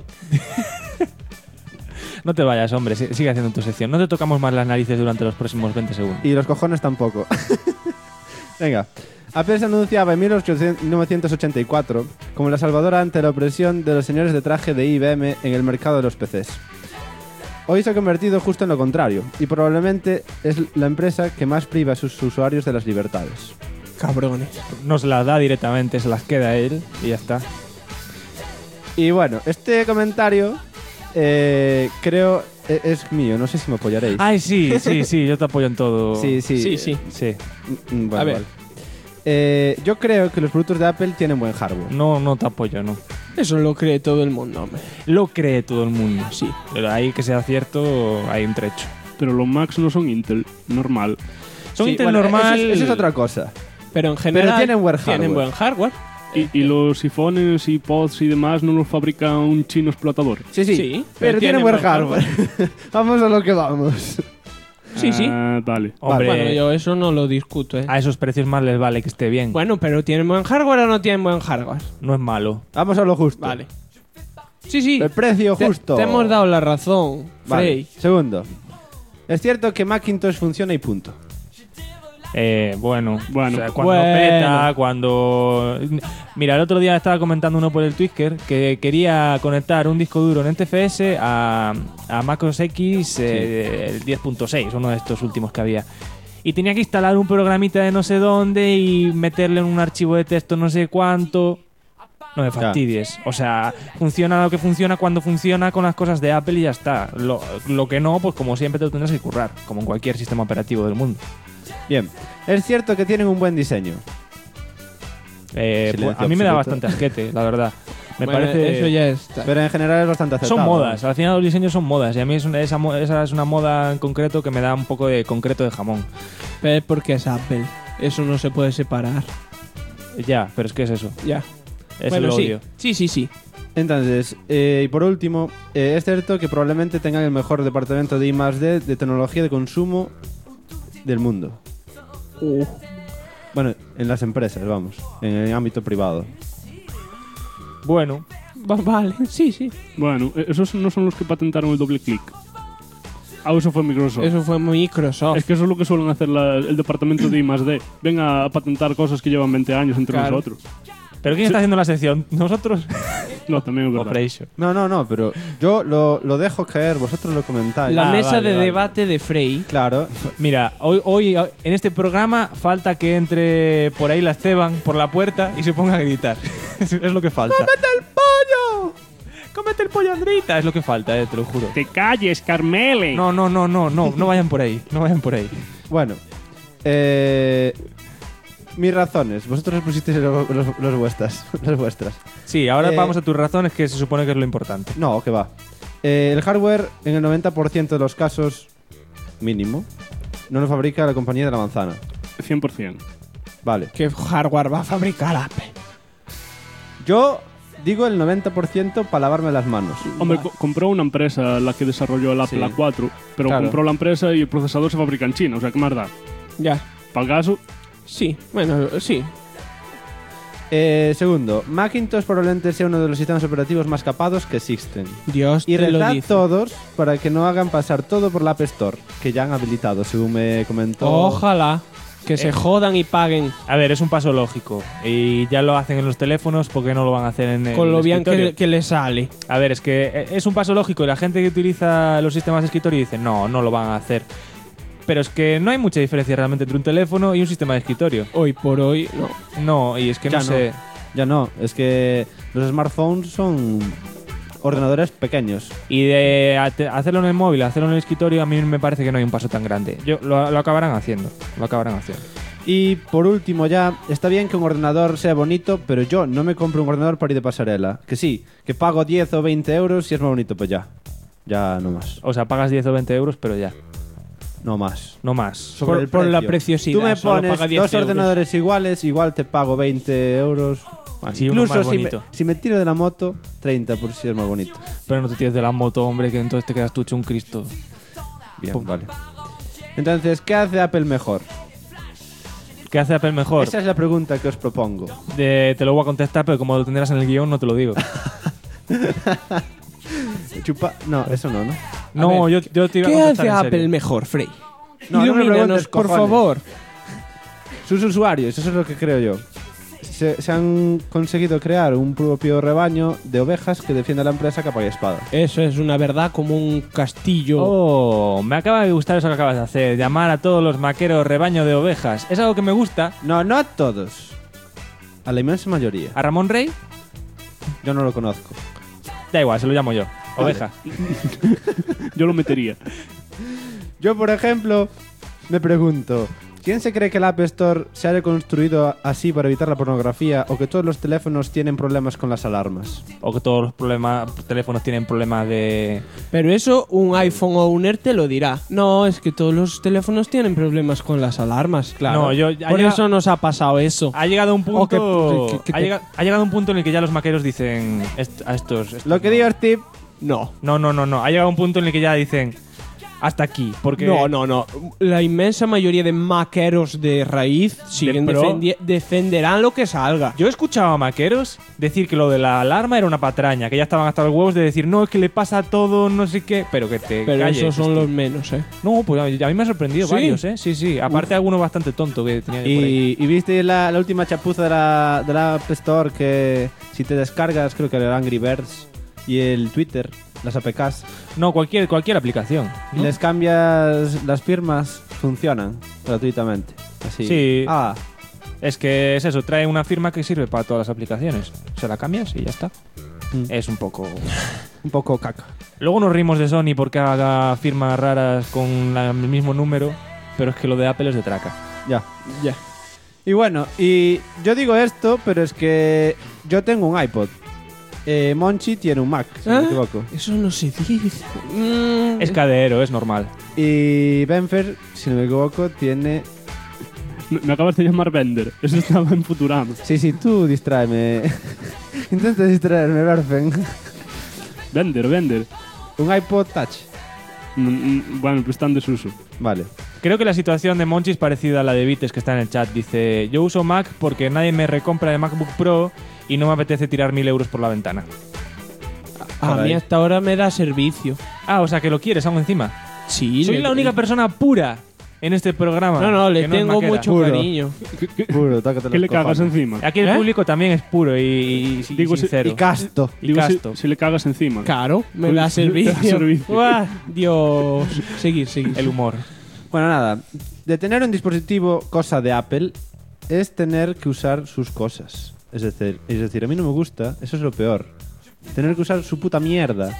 No te vayas, hombre. Sigue haciendo tu sección. No te tocamos más las narices durante los próximos 20 segundos. Y los cojones tampoco. Venga. Apple se anunciaba en 1984 como la salvadora ante la opresión de los señores de traje de IBM en el mercado de los PCs. hoy se ha convertido justo en lo contrario y probablemente es la empresa que más priva a sus usuarios de las libertades. Cabrones. No se las da directamente, se las queda a él y ya está. Y bueno, este comentario creo es mío, no sé si me apoyaréis. Ay, sí, yo te apoyo en todo. Sí. Bueno, A ver. vale. Yo creo que los productos de Apple tienen buen hardware. No te apoyo, no. Eso lo cree todo el mundo, hombre. Lo cree todo el mundo. Sí. Pero ahí que sea cierto, hay un trecho. Pero los Macs no son Intel, normal. Son Sí, Intel bueno, normal. Eso es otra cosa. Pero en general tienen buen hardware. Tienen buen hardware. Y los iPhones y pods y demás no los fabrica un chino explotador. Sí, pero tienen buen hardware. Vamos a lo que vamos. Sí. Vale. Hombre, Bueno, yo eso no lo discuto, a esos precios más les vale que esté bien. Bueno, pero ¿tienen buen hardware o no tienen buen hardware? No es malo. Vamos a lo justo. Vale. Sí. El precio justo. Te hemos dado la razón, Vale. Frey. Segundo. Es cierto que Macintosh funciona y punto. Bueno. Bueno. O sea, cuando peta, cuando... Mira, el otro día estaba comentando uno por el Twitter que quería conectar un disco duro en NTFS a MacOS X el 10.6, uno de estos últimos que había. Y tenía que instalar un programita de no sé dónde y meterle en un archivo de texto no sé cuánto. No me fastidies. O sea, funciona lo que funciona cuando funciona con las cosas de Apple y ya está. Lo que no, pues como siempre te lo tendrás que currar, como en cualquier sistema operativo del mundo. Bien. Es cierto que tienen un buen diseño. Pues a mí me da bastante asquete, la verdad. Me Bueno, parece... eso ya está. Pero en general es bastante aceptable. Son modas, al final los diseños son modas y a mí esa es una moda en concreto que me da un poco de concreto de jamón. Pero es porque es Apple. Eso no se puede separar. Ya, pero es que es eso. Ya. Es Bueno, el sí. odio. Sí. Entonces, y por último, es cierto que probablemente tengan el mejor departamento de I+D de tecnología de consumo del mundo. Bueno, en las empresas, vamos. En el ámbito privado. Bueno. Vale, sí. Bueno, esos no son los que patentaron el doble clic. Eso fue Microsoft. Eso fue Microsoft. Es que eso es lo que suelen hacer el departamento de I+D. Venga a patentar cosas que llevan 20 años entre nosotros. ¿Pero quién está haciendo la sección? ¿Nosotros? No, también es verdad. Operation. No, pero yo lo dejo caer, vosotros lo comentáis. La mesa vale, de vale. debate de Frey. Claro. Mira, hoy en este programa falta que entre por ahí la Esteban por la puerta y se ponga a gritar. Es lo que falta. ¡Cómete el pollo! ¡Cómete el pollo, Andrita! Es lo que falta, te lo juro. ¡Te calles, Carmele! No vayan por ahí. No vayan por ahí. Bueno, mis razones. Vosotros pusisteis los vuestras. Las vuestras. Sí, ahora vamos a tus razones, que se supone que es lo importante. No, que va. El hardware, en el 90% de los casos, mínimo, no lo fabrica la compañía de la manzana. 100%. Vale. ¿Qué hardware va a fabricar Apple? Yo digo el 90% para lavarme las manos. Hombre, compró una empresa la que desarrolló el Apple Sí. A4, pero Claro. compró la empresa y el procesador se fabrica en China, o sea, ¿qué más da? Ya. Para el caso, Sí, bueno, sí. Segundo, Macintosh probablemente sea uno de los sistemas operativos más capados que existen. Dios Y te lo rezad dice. todos para que no hagan pasar todo por la App Store, que ya han habilitado, según me comentó. Ojalá que se jodan y paguen. A ver, es un paso lógico. Y ya lo hacen en los teléfonos, ¿por qué no lo van a hacer en el Con lo bien escritorio? que le sale. A ver, es que es un paso lógico y la gente que utiliza los sistemas de escritorio dice, no lo van a hacer. Pero es que no hay mucha diferencia realmente entre un teléfono y un sistema de escritorio. Hoy por hoy, no. No, y es que Ya no sé... Ya no, es que los smartphones son ordenadores pequeños. Y de hacerlo en el móvil, hacerlo en el escritorio, a mí me parece que no hay un paso tan grande. Lo acabarán haciendo. Lo acabarán haciendo. Y por último ya, está bien que un ordenador sea bonito, pero yo no me compro un ordenador para ir de pasarela. Que sí, que pago 10 o 20 euros si es más bonito, pues ya. Ya no más. O sea, pagas 10 o 20 euros, pero ya. No más. No más. Sobre el por la precio. preciosidad. Tú me solo pones paga 10 dos euros. ordenadores iguales, igual te pago 20 euros. Sí, uno Incluso más si bonito. si me tiro de la moto, 30 por si es más bonito. Pero no te tires de la moto, hombre, que entonces te quedas tú hecho un Cristo. Bien, Pum. vale. Entonces, ¿qué hace Apple mejor? ¿Qué hace Apple mejor? Esa es la pregunta que os propongo. Te lo voy a contestar, pero como lo tendrás en el guión, no te lo digo. No, eso no, ¿no? No, ver, yo te iba a ¿Qué contestar hace en serio. Apple mejor, Frey? No, no me Ilumínanos, preguntes, por cojones. favor. Sus usuarios, eso es lo que creo yo. se han conseguido crear un propio rebaño de ovejas que defiende a la empresa capa y espada. Eso es una verdad como un castillo. Oh, me acaba de gustar eso que acabas de hacer. Llamar a todos los maqueros rebaño de ovejas. Es algo que me gusta. No a todos. A la inmensa mayoría. ¿A Ramón Rey? Yo no lo conozco. Da igual, se lo llamo yo. Oveja. Yo lo metería. Yo, por ejemplo, me pregunto, ¿quién se cree que el App Store se haya construido así para evitar la pornografía o que todos los teléfonos tienen problemas con las alarmas? O que todos los teléfonos tienen problemas de... Pero eso un iPhone o un Air te lo dirá. No, es que todos los teléfonos tienen problemas con las alarmas, claro. No, por eso nos ha pasado eso. Ha llegado un punto... que ha llegado un punto en el que ya los maqueros dicen... a estos Lo que digo, Steve... No. Ha llegado un punto en el que ya dicen... Hasta aquí, porque... No. La inmensa mayoría de maqueros de raíz siguen defenderán lo que salga. Yo he escuchado a maqueros decir que lo de la alarma era una patraña, que ya estaban hasta los huevos de decir, no, es que le pasa todo, no sé qué, pero que te calles. Esos son los menos, No, pues a mí me ha sorprendido ¿Sí? varios, Sí. Aparte alguno bastante tonto que tenía por ahí. ¿Y viste la última chapuza de la App Store que si te descargas, creo que el Angry Birds y el Twitter, las APKs... No, cualquier aplicación, ¿no? Les cambias las firmas, funcionan gratuitamente. Así. Sí. Ah, Es que es eso, trae una firma que sirve para todas las aplicaciones. Se la cambias y ya está. Es un poco caca. Luego nos rimos de Sony porque haga firmas raras con el mismo número, pero es que lo de Apple es de traca. Ya. Y bueno, y yo digo esto, pero es que yo tengo un iPod. Monchi tiene un Mac, si no me equivoco. Eso no se dice. Es cadero, es normal. Y Benfer, si no me equivoco, tiene... Me acabas de llamar Bender. Eso estaba en Futurama. Sí, tú distráeme. Intenta distraerme, Berfen. Bender. Un iPod Touch. Bueno, pues está en desuso. Vale. Creo que la situación de Monchi es parecida a la de Vites que está en el chat. Dice, yo uso Mac porque nadie me recompra el MacBook Pro y no me apetece tirar 1.000 euros por la ventana. A mí hasta ahora me da servicio. Ah, o sea que lo quieres aún encima. Sí. Soy la única persona pura en este programa. No, le tengo mucho Puro. cariño. Puro, tócate ¿Qué los le cagas cojones. encima? Aquí el público también es puro y sincero. Y casto. Digo, si le cagas encima. Claro, me da servicio. Uah, Dios. Seguir. El humor. Bueno, nada. De tener un dispositivo cosa de Apple es tener que usar sus cosas. Es decir, a mí no me gusta, eso es lo peor. Tener que usar su puta mierda.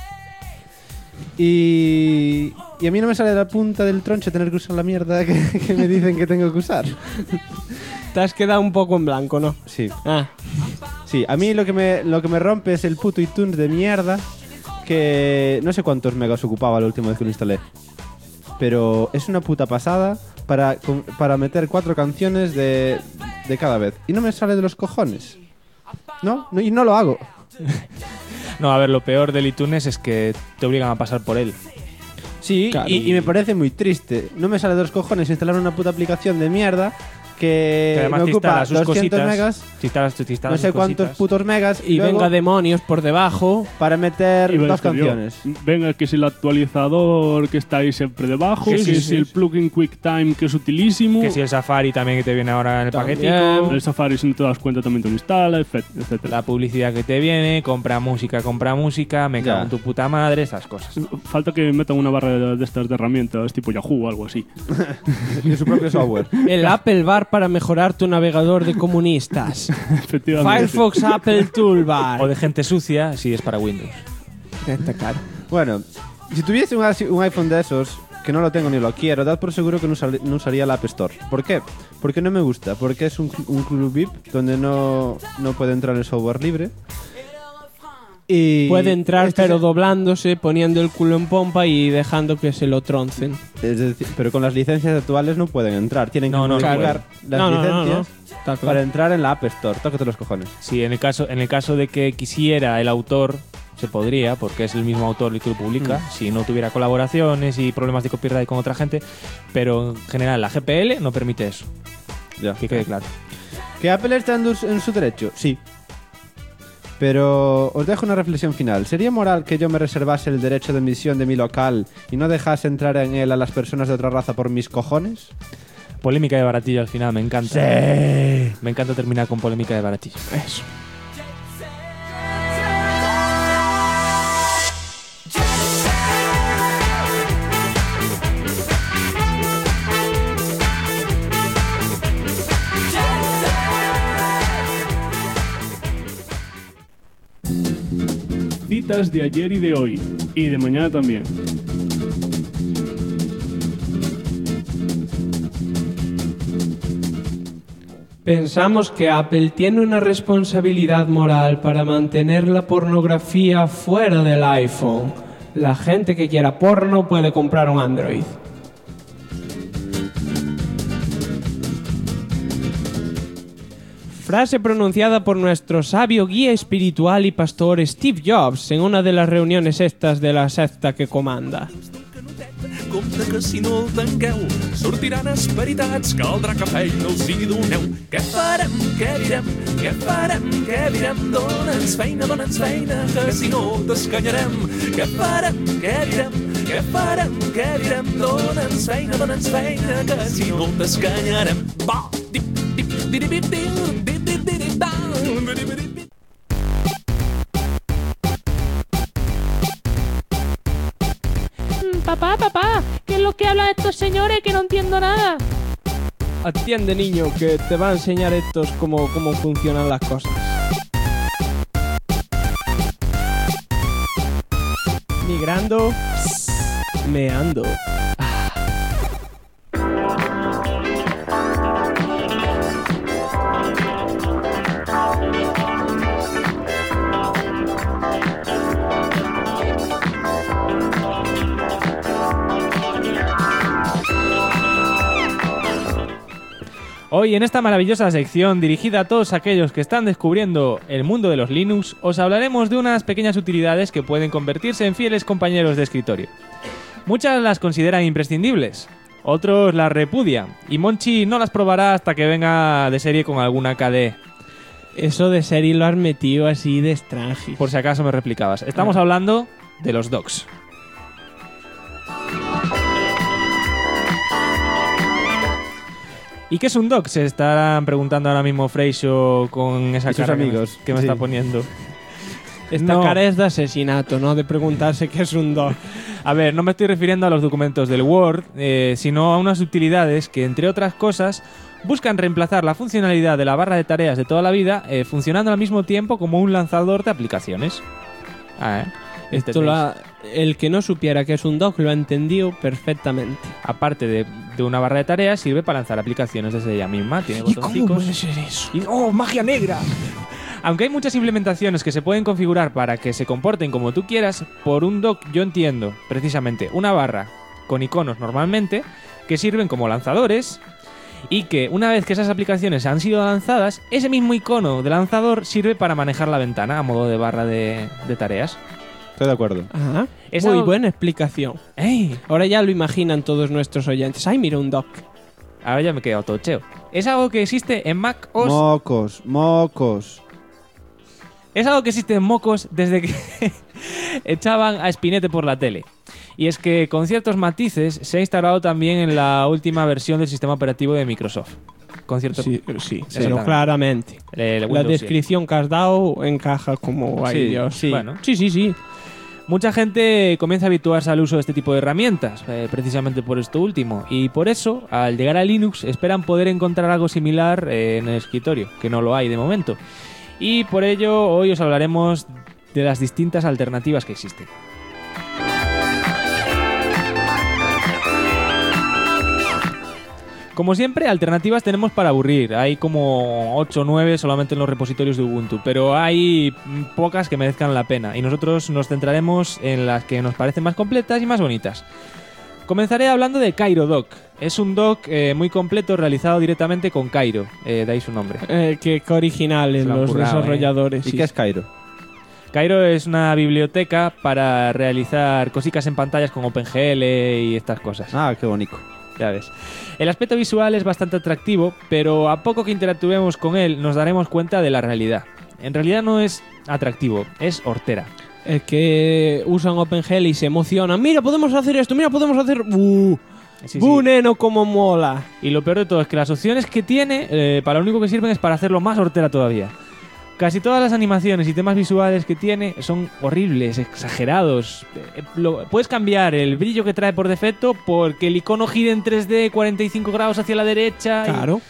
Y a mí no me sale de la punta del troncho tener que usar la mierda que me dicen que tengo que usar. Te has quedado un poco en blanco, ¿no? Sí. Ah. Sí, a mí lo que me rompe es el puto iTunes de mierda que no sé cuántos megas ocupaba la última vez que lo instalé. Pero es una puta pasada para meter 4 canciones de cada vez. Y no me sale de los cojones. ¿No? Y no lo hago. No, a ver, lo peor del iTunes es que te obligan a pasar por él. Sí, Claro. y me parece muy triste. No me sale de los cojones instalar una puta aplicación de mierda que además me te ocupa instala sus 200 cositas. megas, Te instalas no sé sus cuántos cositas. putos megas Y luego venga demonios por debajo. para meter Iba a 2 decir yo, canciones. Venga, que si el actualizador que está ahí siempre debajo, Que que sí, si el plugin QuickTime que es utilísimo, Que si el Safari también que te viene ahora en el También. paquetico. el Safari si no te das cuenta también te lo instala, etc. La publicidad que te viene, compra música, me cago Ya. en tu puta madre, esas cosas. Falta que metan una barra de estas de herramientas tipo Yahoo o algo así. Y su propio software. El Apple Bar para mejorar tu navegador de comunistas. Efectivamente. Firefox Apple Toolbar. O de gente sucia si es para Windows. Está claro. Bueno, si tuviese un iPhone de esos, que no lo tengo ni lo quiero, dad por seguro que no usaría la App Store. ¿Por qué? Porque no me gusta, porque es un club VIP donde no puede entrar el software libre. Y Puede entrar este pero doblándose, poniendo el culo en pompa y dejando que se lo troncen. es decir, pero con las licencias actuales no pueden entrar. Tienen que No, no modificar las No, no, no, licencias Está claro. para entrar en la App Store. Tócate los cojones. Sí, en el caso de que quisiera el autor, se podría, porque es el mismo autor el que lo publica, si no tuviera colaboraciones y problemas de copyright con otra gente, pero en general la GPL no permite eso, Ya. que quede claro. ¿Que Apple está en su derecho? Sí. Pero os dejo una reflexión final. ¿Sería moral que yo me reservase el derecho de emisión de mi local y no dejase entrar en él a las personas de otra raza por mis cojones? Polémica de baratillo al final, me encanta. Sí. Me encanta terminar con polémica de baratillo. Eso. Citas de ayer y de hoy. Y de mañana también. Pensamos que Apple tiene una responsabilidad moral para mantener la pornografía fuera del iPhone. La gente que quiera porno puede comprar un Android. Frase pronunciada por nuestro sabio guía espiritual y pastor Steve Jobs en una de las reuniones estas de la secta que comanda. Compte que si no el tanqueu sortiran esperitats, caldrà que feina us hi doneu. Què farem, què direm, què farem, què direm? Dóna'ns feina, que si no t'escanyarem. Què farem, què direm, què farem, què direm? Dóna'ns feina, que si no t'escanyarem. Va, dip, dip, dip, dip, dip, dip, dip, dip, dip, Papá, ¿qué es lo que hablan estos señores que no entiendo nada? Atiende, niño, que te va a enseñar estos cómo funcionan las cosas. Migrando, meando. Hoy en esta maravillosa sección dirigida a todos aquellos que están descubriendo el mundo de los Linux, os hablaremos de unas pequeñas utilidades que pueden convertirse en fieles compañeros de escritorio. Muchas las consideran imprescindibles, otros las repudian, y Monchi no las probará hasta que venga de serie con alguna KDE. Eso de serie lo has metido así de extranjis. Por si acaso me replicabas. Estamos hablando de los docks. ¿Y qué es un dock? Se estarán preguntando ahora mismo Freixo con esa cara amigos que me está poniendo. Esta cara es de asesinato, ¿no? De preguntarse qué es un dock. A ver, no me estoy refiriendo a los documentos del Word, sino a unas utilidades que, entre otras cosas, buscan reemplazar la funcionalidad de la barra de tareas de toda la vida, funcionando al mismo tiempo como un lanzador de aplicaciones. El que no supiera que es un dock lo ha entendido perfectamente. Aparte de una barra de tareas, sirve para lanzar aplicaciones desde ella misma. Tiene botoncicos. ¿Y cómo puede ser eso? ¡Oh, magia negra! Aunque hay muchas implementaciones que se pueden configurar para que se comporten como tú quieras, por un dock yo entiendo, precisamente, una barra con iconos normalmente, que sirven como lanzadores, y que una vez que esas aplicaciones han sido lanzadas, ese mismo icono de lanzador sirve para manejar la ventana a modo de barra de tareas. Estoy de acuerdo. Ajá. Muy buena explicación. ¡Ey! Ahora ya lo imaginan todos nuestros oyentes. ¡Ay, mira un dock! Ahora ya me he quedado tocheo. Es algo que existe en Mac OS. Mocos. Es algo que existe en mocos desde que echaban a Spinette por la tele. Y es que con ciertos matices se ha instalado también en la última versión del sistema operativo de Microsoft. Con ciertos... Sí, pero claramente. La descripción 7. Que has dado encaja como... Ay, Dios. Sí. Bueno. Sí. Mucha gente comienza a habituarse al uso de este tipo de herramientas, precisamente por esto último. Y por eso, al llegar a Linux, esperan poder encontrar algo similar en el escritorio, que no lo hay de momento. Y por ello, hoy os hablaremos de las distintas alternativas que existen. Como siempre, alternativas tenemos para aburrir. Hay como 8 o 9 solamente en los repositorios de Ubuntu, pero hay pocas que merezcan la pena y nosotros nos centraremos en las que nos parecen más completas y más bonitas. Comenzaré hablando de Cairo Dock. Es un dock muy completo realizado directamente con Cairo, de ahí su nombre. Qué originales los desarrolladores. ¿Y qué es Cairo? Cairo es una biblioteca para realizar cositas en pantallas con OpenGL y estas cosas. Ah, qué bonito. Ya ves. El aspecto visual es bastante atractivo, pero a poco que interactuemos con él nos daremos cuenta de la realidad. En realidad no es atractivo, es hortera. Es que usan OpenGL y se emocionan. Mira, podemos hacer esto, mira, podemos hacer... Sí, ¡Buneno como mola! Y lo peor de todo es que las opciones que tiene, para lo único que sirven es para hacerlo más hortera todavía. Casi todas las animaciones y temas visuales que tiene son horribles, exagerados. Puedes cambiar el brillo que trae por defecto porque el icono gire en 3D 45 grados hacia la derecha. Claro.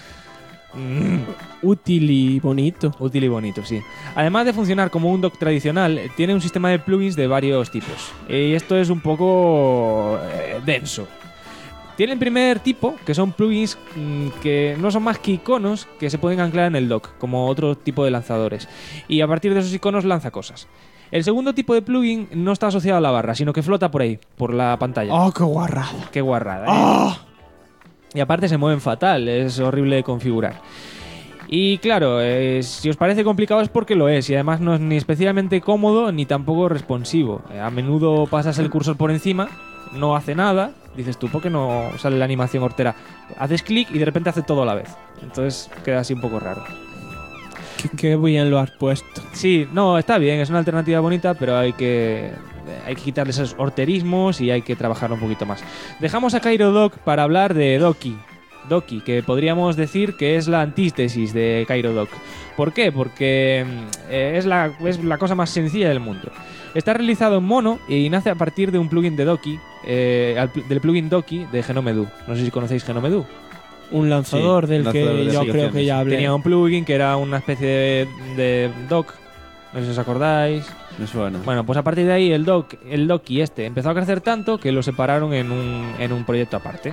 Útil y bonito. Útil y bonito, sí. Además de funcionar como un dock tradicional, tiene un sistema de plugins de varios tipos. Y esto es un poco denso. Tiene el primer tipo, que son plugins que no son más que iconos que se pueden anclar en el dock, como otro tipo de lanzadores. Y a partir de esos iconos lanza cosas. El segundo tipo de plugin no está asociado a la barra, sino que flota por ahí, por la pantalla. ¡Oh, qué guarrada! ¡Qué guarrada! ¡Oh! Y aparte se mueven fatal, es horrible de configurar. Y claro, si os parece complicado es porque lo es, y además no es ni especialmente cómodo ni tampoco responsivo. A menudo pasas el cursor por encima, no hace nada, dices tú, ¿por qué no sale la animación hortera? Haces clic y de repente hace todo a la vez. Entonces queda así un poco raro. Qué bien lo has puesto. Sí, no, está bien, es una alternativa bonita, pero hay que quitarle esos horterismos y hay que trabajar un poquito más. Dejamos a KairoDock para hablar de Doki, que podríamos decir que es la antítesis de KairoDock. ¿Por qué? Porque es la cosa más sencilla del mundo. Está realizado en mono y nace a partir de un plugin de Doki, del plugin Doki de GenomeDo. No sé si conocéis GenomeDo. Un lanzador del que yo creo que ya hablé. Tenía un plugin que era una especie de dock. No sé si os acordáis. Me suena. Bueno, pues a partir de ahí el Doki empezó a crecer tanto que lo separaron en un proyecto aparte.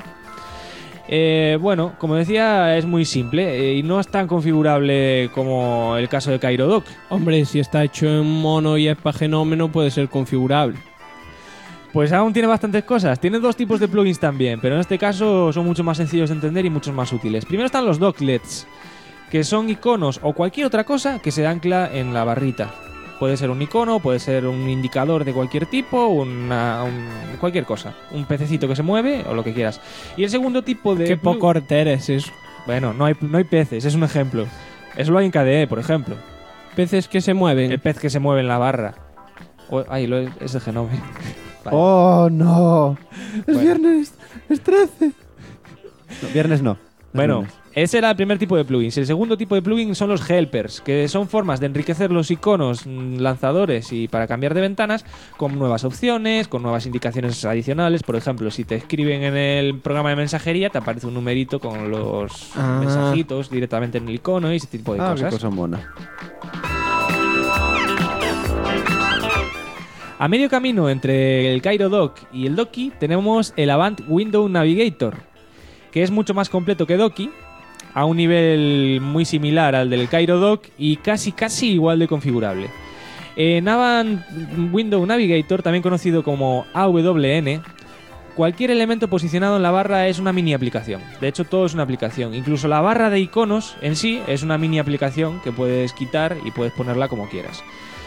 Bueno, como decía, es muy simple y no es tan configurable como el caso de KairoDock. Hombre, si está hecho en mono y es para Genome, no puede ser configurable. Pues aún tiene bastantes cosas. Tiene dos tipos de plugins también, pero en este caso son mucho más sencillos de entender y muchos más útiles. Primero están los docklets, que son iconos o cualquier otra cosa que se ancla en la barrita. Puede ser un icono, puede ser un indicador de cualquier tipo, cualquier cosa. Un pececito que se mueve o lo que quieras. Y el segundo tipo de... Qué poco hortera es eso. Bueno, no hay peces, es un ejemplo. Eso lo hay en KDE, por ejemplo. Peces que se mueven. El pez que se mueve en la barra. Es de Genome. Vale. ¡Oh, no! Es viernes, es 13. No, viernes no. Bueno, ese era el primer tipo de plugins. El segundo tipo de plugins son los helpers, que son formas de enriquecer los iconos lanzadores y para cambiar de ventanas con nuevas opciones, con nuevas indicaciones adicionales. Por ejemplo, si te escriben en el programa de mensajería, te aparece un numerito con los mensajitos directamente en el icono y ese tipo de cosas. Qué cosa mona. A medio camino entre el KairoDock y el Doki tenemos el Avant Window Navigator, que es mucho más completo que Doki, a un nivel muy similar al del KairoDock y casi igual de configurable. En Avant Window Navigator, también conocido como AWN, cualquier elemento posicionado en la barra es una mini aplicación. De hecho, todo es una aplicación. Incluso la barra de iconos en sí es una mini aplicación que puedes quitar y puedes ponerla como quieras.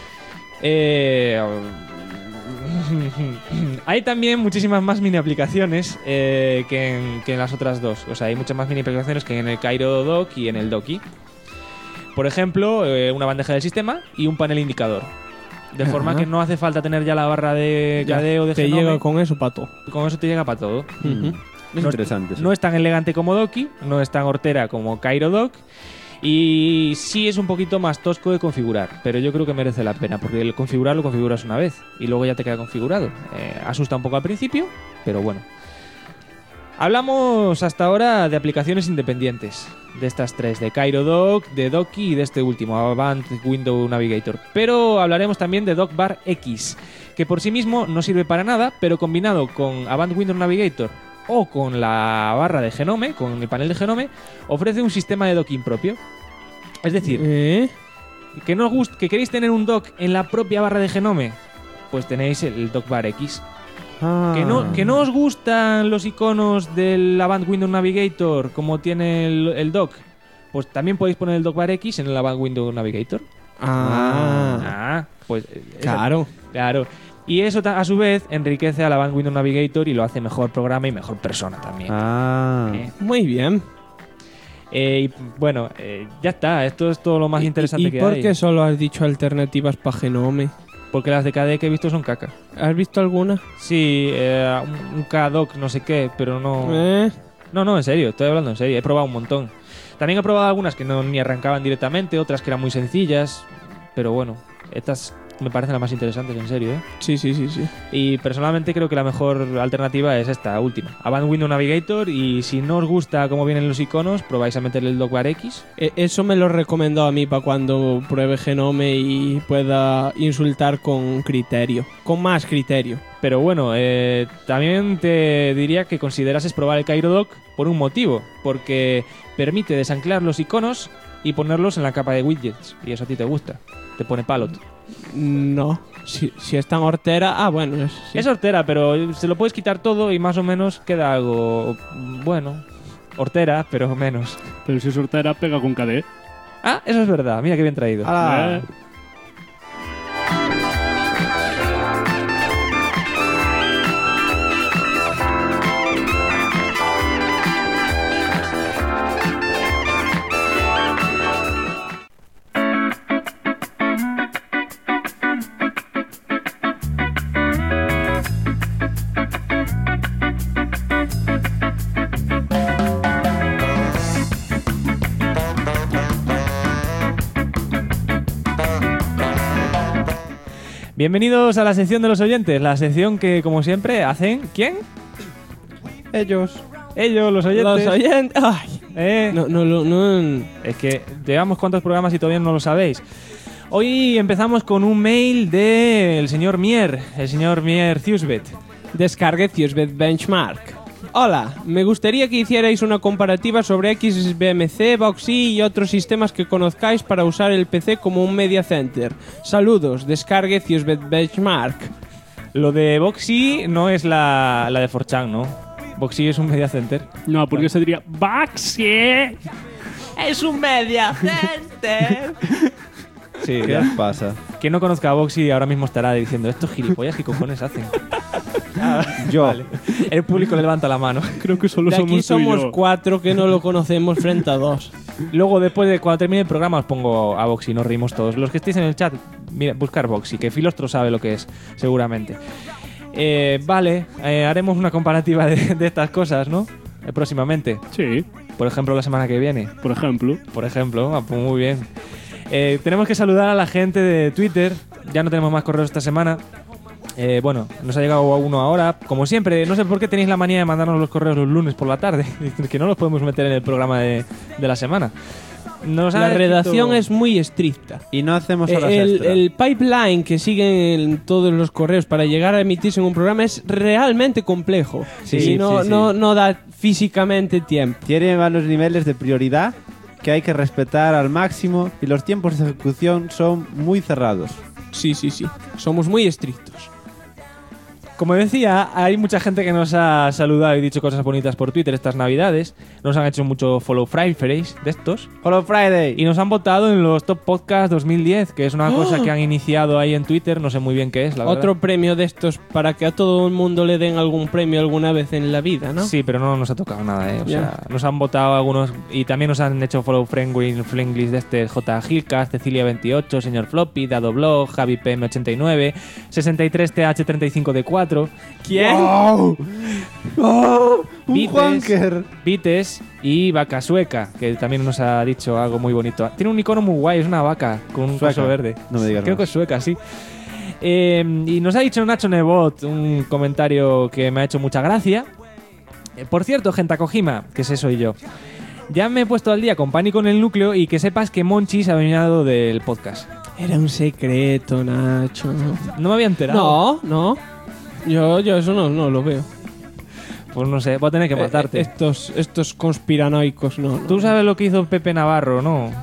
Hay también muchísimas más mini aplicaciones que en las otras dos. O sea, hay muchas más mini aplicaciones que en el KairoDock y en el Doki. Por ejemplo, una bandeja del sistema y un panel indicador. De forma que no hace falta tener ya la barra de KDE o de Genome. Te llega con eso para todo. Con eso te llega para todo. Es interesante. No es tan elegante como Doki, no es tan hortera como KairoDock. Y sí es un poquito más tosco de configurar, pero yo creo que merece la pena, porque el configurar lo configuras una vez y luego ya te queda configurado. Asusta un poco al principio, pero bueno. Hablamos hasta ahora de aplicaciones independientes, de estas tres, de KairoDock, de Doki y de este último, Avant Window Navigator. Pero hablaremos también de DockBar X, que por sí mismo no sirve para nada, pero combinado con Avant Window Navigator o con la barra de Genome, con el panel de Genome, ofrece un sistema de docking propio. Es decir, que queréis tener un dock en la propia barra de Genome, pues tenéis el DockBar X. Que no os gustan los iconos del Avant Window Navigator como tiene el dock, pues también podéis poner el DockBar X en el Avant Window Navigator. Pues claro. Y eso a su vez enriquece al Avant Window Navigator y lo hace mejor programa y mejor persona también. Muy bien. Y bueno, ya está. Esto es todo lo más interesante que hay. ¿Y por qué solo has dicho alternativas para Genome? Porque las de KD que he visto son caca. ¿Has visto alguna? Sí, un K-Doc, no sé qué, pero no... No, en serio, estoy hablando en serio. He probado un montón. También he probado algunas que no ni arrancaban directamente, otras que eran muy sencillas. Pero bueno, estas me parecen las más interesantes, en serio, ¿eh? Sí. Y personalmente creo que la mejor alternativa es esta última. Avant Window Navigator, y si no os gusta cómo vienen los iconos, probáis a meterle el DocBar X. Eso me lo recomendó a mí para cuando pruebe Genome y pueda insultar con criterio. Con más criterio. Pero bueno, también te diría que considerases probar el CairoDoc por un motivo. Porque permite desanclar los iconos y ponerlos en la capa de widgets. Y eso a ti te gusta. Te pone palot. No, si es tan hortera... bueno, sí. Es hortera, pero se lo puedes quitar todo y más o menos queda algo... Bueno, hortera, pero menos. Pero si es hortera, pega con KDE. Ah, eso es verdad. Mira qué bien traído. Bienvenidos a la sección de los oyentes, la sección que, como siempre, hacen... ¿Quién? Ellos, los oyentes. Los oyentes... Ay. No. Es que llevamos cuántos programas y todavía no lo sabéis. Hoy empezamos con un mail del señor Mier, el señor Mier Thiusbet. Descargue Thiusbet Benchmark. Hola, me gustaría que hicierais una comparativa sobre XBMC, Voxy y otros sistemas que conozcáis para usar el PC como un media center. Saludos, descargue Thiusbet Benchmark. Lo de Voxy no es la de 4chan, ¿no? Voxy es un media center. No, porque se diría Voxy es un media center. Sí, ¿qué os pasa? Quien no conozca a Voxy ahora mismo estará diciendo, estos gilipollas, ¿qué cojones hacen? Yo. Vale. El público le levanta la mano. Creo que solo de somos aquí somos tú y yo. 4 que no lo conocemos frente a 2. Luego, después de cuando termine el programa, os pongo a Voxy, nos reímos todos. Los que estéis en el chat, mira, buscar Voxy, que Filostro sabe lo que es, seguramente. Vale, haremos una comparativa de estas cosas, ¿no? Próximamente. Sí. Por ejemplo, la semana que viene. Por ejemplo, pues muy bien. Tenemos que saludar a la gente de Twitter. Ya no tenemos más correos esta semana. Bueno, nos ha llegado uno ahora. Como siempre, no sé por qué tenéis la manía de mandarnos los correos los lunes por la tarde. Que no los podemos meter en el programa de la semana. La redacción es muy estricta. Y no hacemos horas extra. El pipeline que siguen todos los correos para llegar a emitirse en un programa es realmente complejo. Sí, no da físicamente tiempo. Tiene varios niveles de prioridad que hay que respetar al máximo y los tiempos de ejecución son muy cerrados. Sí. Somos muy estrictos. Como decía, hay mucha gente que nos ha saludado y dicho cosas bonitas por Twitter estas navidades. Nos han hecho mucho Follow Fridays de estos. Follow Friday. Y nos han votado en los Top Podcast 2010, que es una cosa que han iniciado ahí en Twitter. No sé muy bien qué es, la verdad. Otro premio de estos para que a todo el mundo le den algún premio alguna vez en la vida, ¿no? Sí, pero no nos ha tocado nada, ¿eh? O sea, nos han votado algunos y también nos han hecho Follow Friendly de este J. Gilcas, Cecilia28, Señor Floppy, Dado Blog, Javi PM89, 63TH35D4. ¿Quién? ¡Wow! ¡Oh! ¡Un Juanker! Vites y Vaca Sueca, que también nos ha dicho algo muy bonito. Tiene un icono muy guay, es una vaca con un coso verde. No me digas. Creo que es sueca, sí. Y nos ha dicho Nacho Nebot un comentario que me ha hecho mucha gracia. Por cierto, Genta Kojima, que ese soy yo. Ya me he puesto al día con Pánico en el Núcleo y que sepas que Monchi se ha venido del podcast. Era un secreto, Nacho. No me había enterado. No. Yo eso no lo veo. Pues no sé, voy a tener que matarte. Estos conspiranoicos, no. Tú sabes lo que hizo Pepe Navarro, ¿no?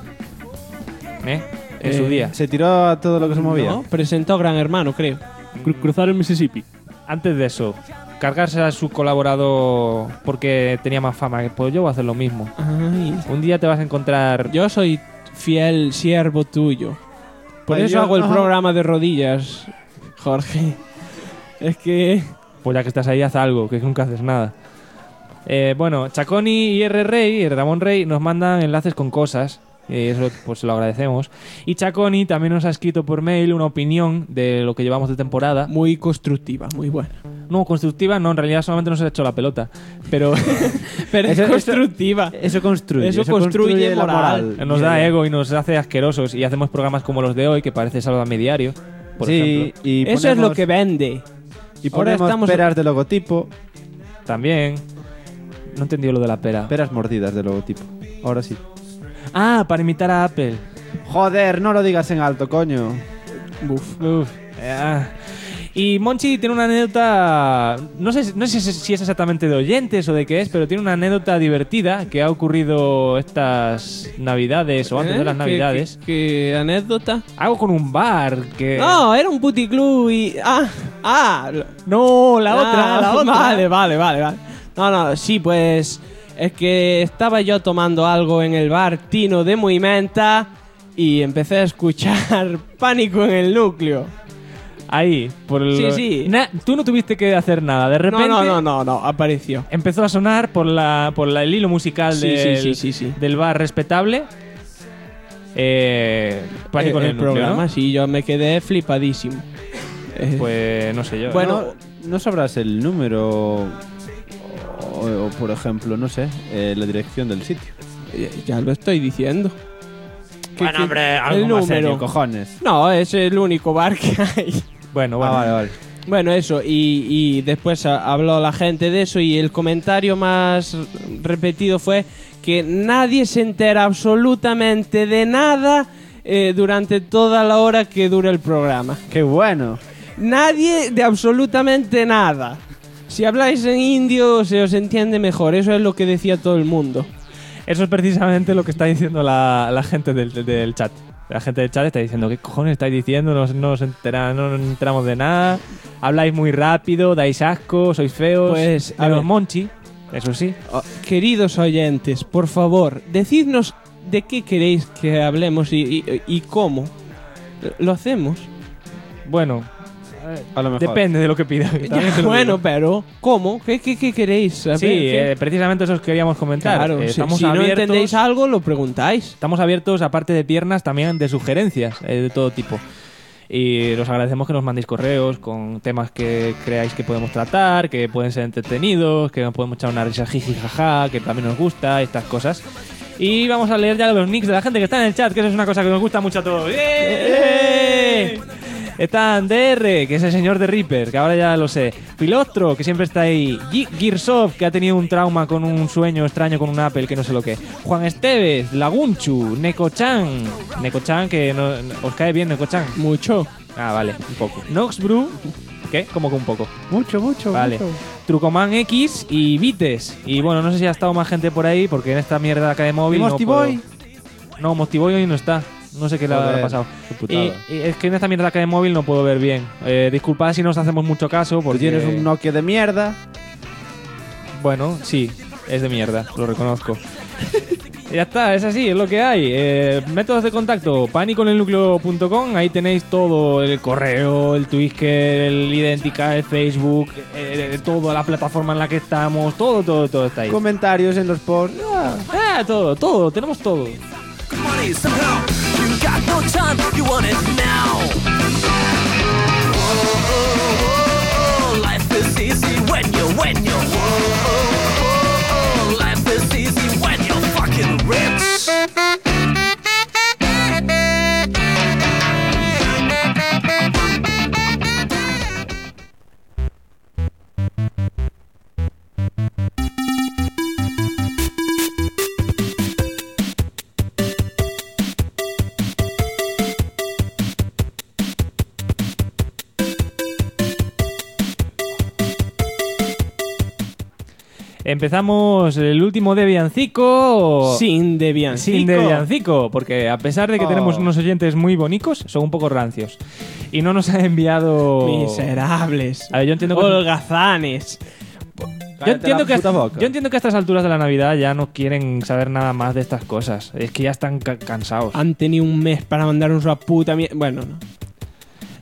En su día. Se tiró a todo lo que se movía. No, presentó a Gran Hermano, creo. Cruzar el Mississippi. Antes de eso, cargarse a su colaborador porque tenía más fama. Pues yo voy a hacer lo mismo. Ay. Un día te vas a encontrar... Yo soy fiel siervo tuyo. Por Pues eso yo- hago el ajá. programa de rodillas, Jorge. Es que... Pues ya que estás ahí, haz algo, que nunca haces nada. Bueno, Chaconi y R. Rey, y Ramón Rey, nos mandan enlaces con cosas. Y eso pues lo agradecemos. Y Chaconi también nos ha escrito por mail una opinión de lo que llevamos de temporada. Muy constructiva, muy buena. No, constructiva no, en realidad solamente nos ha hecho la pelota. Pero, pero es constructiva. Eso construye. Eso construye la moral. Nos da ego y nos hace asquerosos. Y hacemos programas como los de hoy, que parece Sálvame Diario, por ejemplo. Y eso es lo que vende. Y ponemos peras de logotipo. También. No he entendido lo de la pera. Peras mordidas de logotipo. Ahora sí. Ah, para imitar a Apple. Joder, no lo digas en alto, coño. Uf. Y Monchi tiene una anécdota, no sé si es exactamente de oyentes o de qué es, pero tiene una anécdota divertida que ha ocurrido estas navidades o antes de las navidades. ¿Qué anécdota? Algo con un bar que... No, era un puticlub y... No, la otra. Vale. No, sí, pues... Es que estaba yo tomando algo en el bar Tino de Moimenta y empecé a escuchar Pánico en el Núcleo. Ahí, por el... Sí. Tú no tuviste que hacer nada, de repente... No, apareció. Empezó a sonar por el hilo musical del bar respetable. Pánico en el Núcleo, programa, ¿no? Sí, yo me quedé flipadísimo. Pues no sé yo. Bueno, no sabrás el número... O, por ejemplo, no sé, la dirección del sitio. Ya lo estoy diciendo. Bueno, hombre, algo más serio, cojones. No, es el único bar que hay. Bueno. Vale. Bueno, eso, y después habló la gente de eso y el comentario más repetido fue que nadie se entera absolutamente de nada durante toda la hora que dura el programa. ¡Qué bueno! Nadie de absolutamente nada. Si habláis en indio se os entiende mejor, eso es lo que decía todo el mundo. Eso es precisamente lo que está diciendo la gente del chat. La gente del chat está diciendo, ¿qué cojones estáis diciendo? No nos enteramos de nada. Habláis muy rápido, dais asco, sois feos. Pues, a los Monchi, eso sí. Queridos oyentes, por favor, decidnos de qué queréis que hablemos y cómo. ¿Lo hacemos? Bueno, a lo mejor. Depende de lo que pidáis. Bueno, pero ¿cómo? ¿Qué queréis saber? Sí, precisamente eso os queríamos comentar. Claro, estamos si no entendéis algo, lo preguntáis. Estamos abiertos, aparte de piernas, también de sugerencias de todo tipo. Y os agradecemos que nos mandéis correos con temas que creáis que podemos tratar, que pueden ser entretenidos, que nos podemos echar una risa jiji jaja, que también nos gusta, estas cosas. Y vamos a leer ya los nicks de la gente que está en el chat, que eso es una cosa que nos gusta mucho a todos. ¡Eh! Está DR, que es el señor de Reaper, que ahora ya lo sé. Pilostro, que siempre está ahí. Gearsoft, que ha tenido un trauma con un sueño extraño con un Apple, que no sé lo que. Juan Esteves, Lagunchu, Neko-chan, que no, ¿os cae bien Neko-chan? Mucho. Ah, vale, un poco. Noxbrew, ¿qué? ¿Cómo que un poco? Mucho. Vale. Trucoman X y Vites. Y bueno, no sé si ha estado más gente por ahí, porque en esta mierda acá de móvil. ¿Y Mostiboy? No, Mostiboy hoy no está. No sé qué le habrá pasado. Y es que en esta mierda que hay de móvil no puedo ver bien. Disculpad si no os hacemos mucho caso. Porque tienes un Nokia de mierda. Bueno, sí, es de mierda, lo reconozco. Ya está, es así, es lo que hay. Métodos de contacto, paniconelnucleo.com. Ahí tenéis todo: el correo, el Twitter, el Idéntica, el Facebook, toda la plataforma en la que estamos. Todo está ahí. Comentarios en los posts. Todo, tenemos todo. Money somehow you got no time, you want it now. Whoa, life is easy when you whoa, life is easy when you're fucking rich. Empezamos el último de Villancico. Sin de Villancico, porque a pesar de que tenemos unos oyentes muy bonicos, son un poco rancios. Y no nos ha enviado... Miserables. A ver, yo entiendo que... Holgazanes. Yo entiendo que a estas alturas de la Navidad ya no quieren saber nada más de estas cosas. Es que ya están cansados. Han tenido un mes para mandarnos una puta mierda. Bueno, no.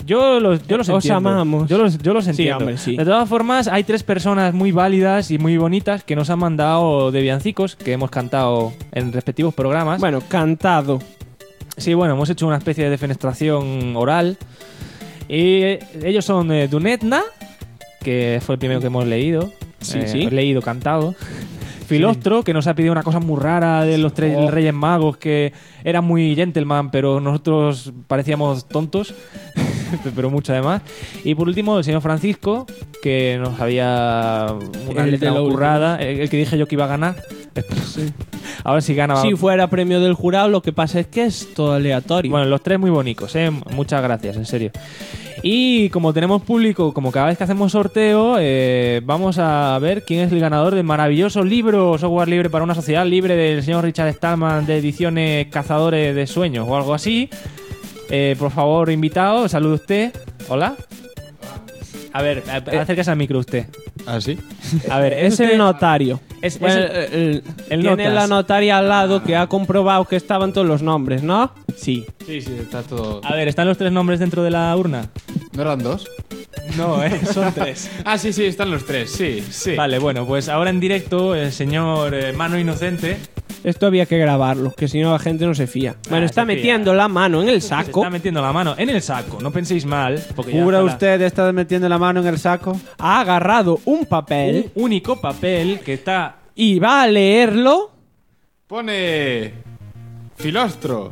Yo los entiendo. Os amamos. Yo los entiendo. hombre, sí. De todas formas, hay 3 personas muy válidas y muy bonitas que nos han mandado de villancicos que hemos cantado en respectivos programas. Bueno, cantado. Sí, bueno, hemos hecho una especie de defenestración oral. Y ellos son Dunetna, que fue el primero que hemos leído. Sí. Leído, cantado. Filostro, que nos ha pedido una cosa muy rara de los 3 Reyes Magos, que era muy gentleman, pero nosotros parecíamos tontos, pero mucho además. Y por último, el señor Francisco, que nos había una letra currada, el que dije yo que iba a ganar. Sí. A ver si gana. Si fuera premio del jurado, lo que pasa es que es todo aleatorio. Bueno, los 3 muy bonitos, muchas gracias, en serio. Y como tenemos público, como cada vez que hacemos sorteo, vamos a ver quién es el ganador del maravilloso libro Software Libre para una Sociedad Libre del señor Richard Stallman de Ediciones Cazadores de Sueños o algo así. Por favor, invitado, salude usted. Hola. A ver, acérquese al micro usted. ¿Ah, sí? A ver, es el notario. El tiene notas. la notaria al lado que ha comprobado que estaban todos los nombres, ¿no? Sí. Sí, está todo... A ver, ¿están los 3 nombres dentro de la urna? ¿No eran 2? No, son 3. Ah, sí, están los 3, sí. Vale, bueno, pues ahora en directo el señor Mano Inocente... Esto había que grabarlo, que si no la gente no se fía. Bueno, está metiendo la mano en el saco. Está metiendo la mano en el saco, no penséis mal. ¿Jura usted está metiendo la mano en el saco? Ha agarrado un papel. Un único papel que está... Y va a leerlo. Pone... Filostro.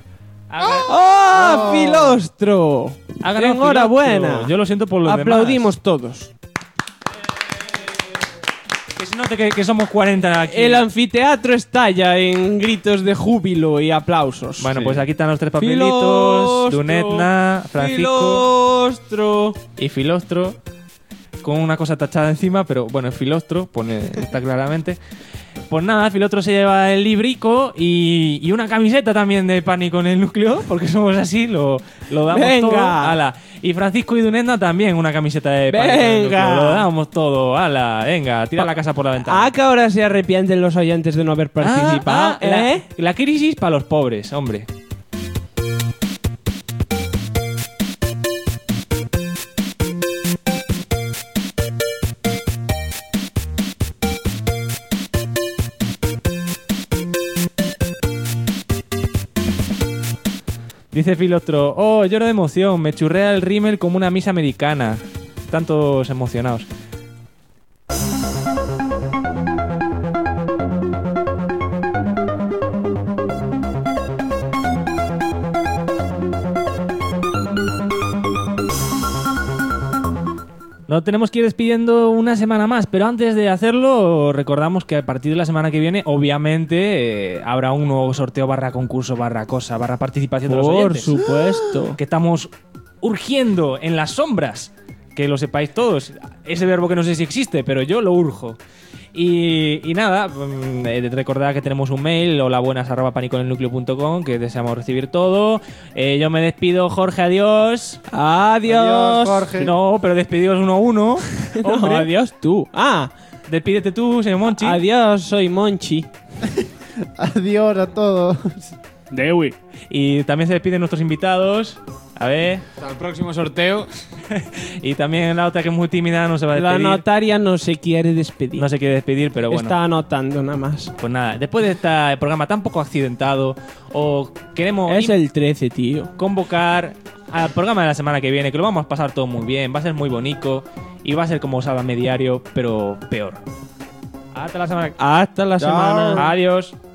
¡Oh, Filostro! ¡Enhorabuena! Filostro. Yo lo siento por los Aplaudimos demás. todos. Que se note que somos 40 aquí. El anfiteatro estalla en gritos de júbilo y aplausos. Bueno, pues aquí están los 3 papelitos. Dunetna, Francisco Filostro y Filostro. Con una cosa tachada encima, pero bueno, es Filostro, está claramente. Pues nada, Filostro se lleva el librico y una camiseta también de Pánico en el Núcleo, porque somos así, lo damos ¡Venga! todo. ¡Hala! Y Francisco y Dunetna también una camiseta de Pánico en el Núcleo. Lo damos todo. ¡Hala! Venga, tira la casa por la ventana. ¿A qué ahora se arrepienten los oyentes de no haber participado? La crisis para los pobres, hombre. Dice Filostro, oh, lloro de emoción, me churrea el rímel como una misa americana. Tantos emocionados. Nos tenemos que ir despidiendo una semana más, pero antes de hacerlo recordamos que a partir de la semana que viene obviamente habrá un nuevo sorteo / concurso / cosa / participación de los oyentes. Por supuesto. Que estamos urgiendo en las sombras, que lo sepáis todos. Ese verbo que no sé si existe, pero yo lo urjo. Y nada, recordad que tenemos un mail, holabuenas@paniconelnucleo.com, que deseamos recibir todo. Yo me despido, Jorge, adiós. Adiós, Jorge. No, pero despedidos 1 a 1. No, adiós tú. Despídete tú, señor Monchi. Adiós, soy Monchi. Adiós a todos. Dewi. Y también se despiden nuestros invitados. A ver. Hasta el próximo sorteo. Y también la otra, que es muy tímida, no se va a despedir. La notaria no se quiere despedir. No se quiere despedir, pero bueno. Está anotando nada más. Pues nada, después de este programa tan poco accidentado, queremos... Es el 13, tío. Convocar al programa de la semana que viene, que lo vamos a pasar todo muy bien, va a ser muy bonito y va a ser como Sálvame Diario, pero peor. Hasta la semana. Hasta la semana. Adiós.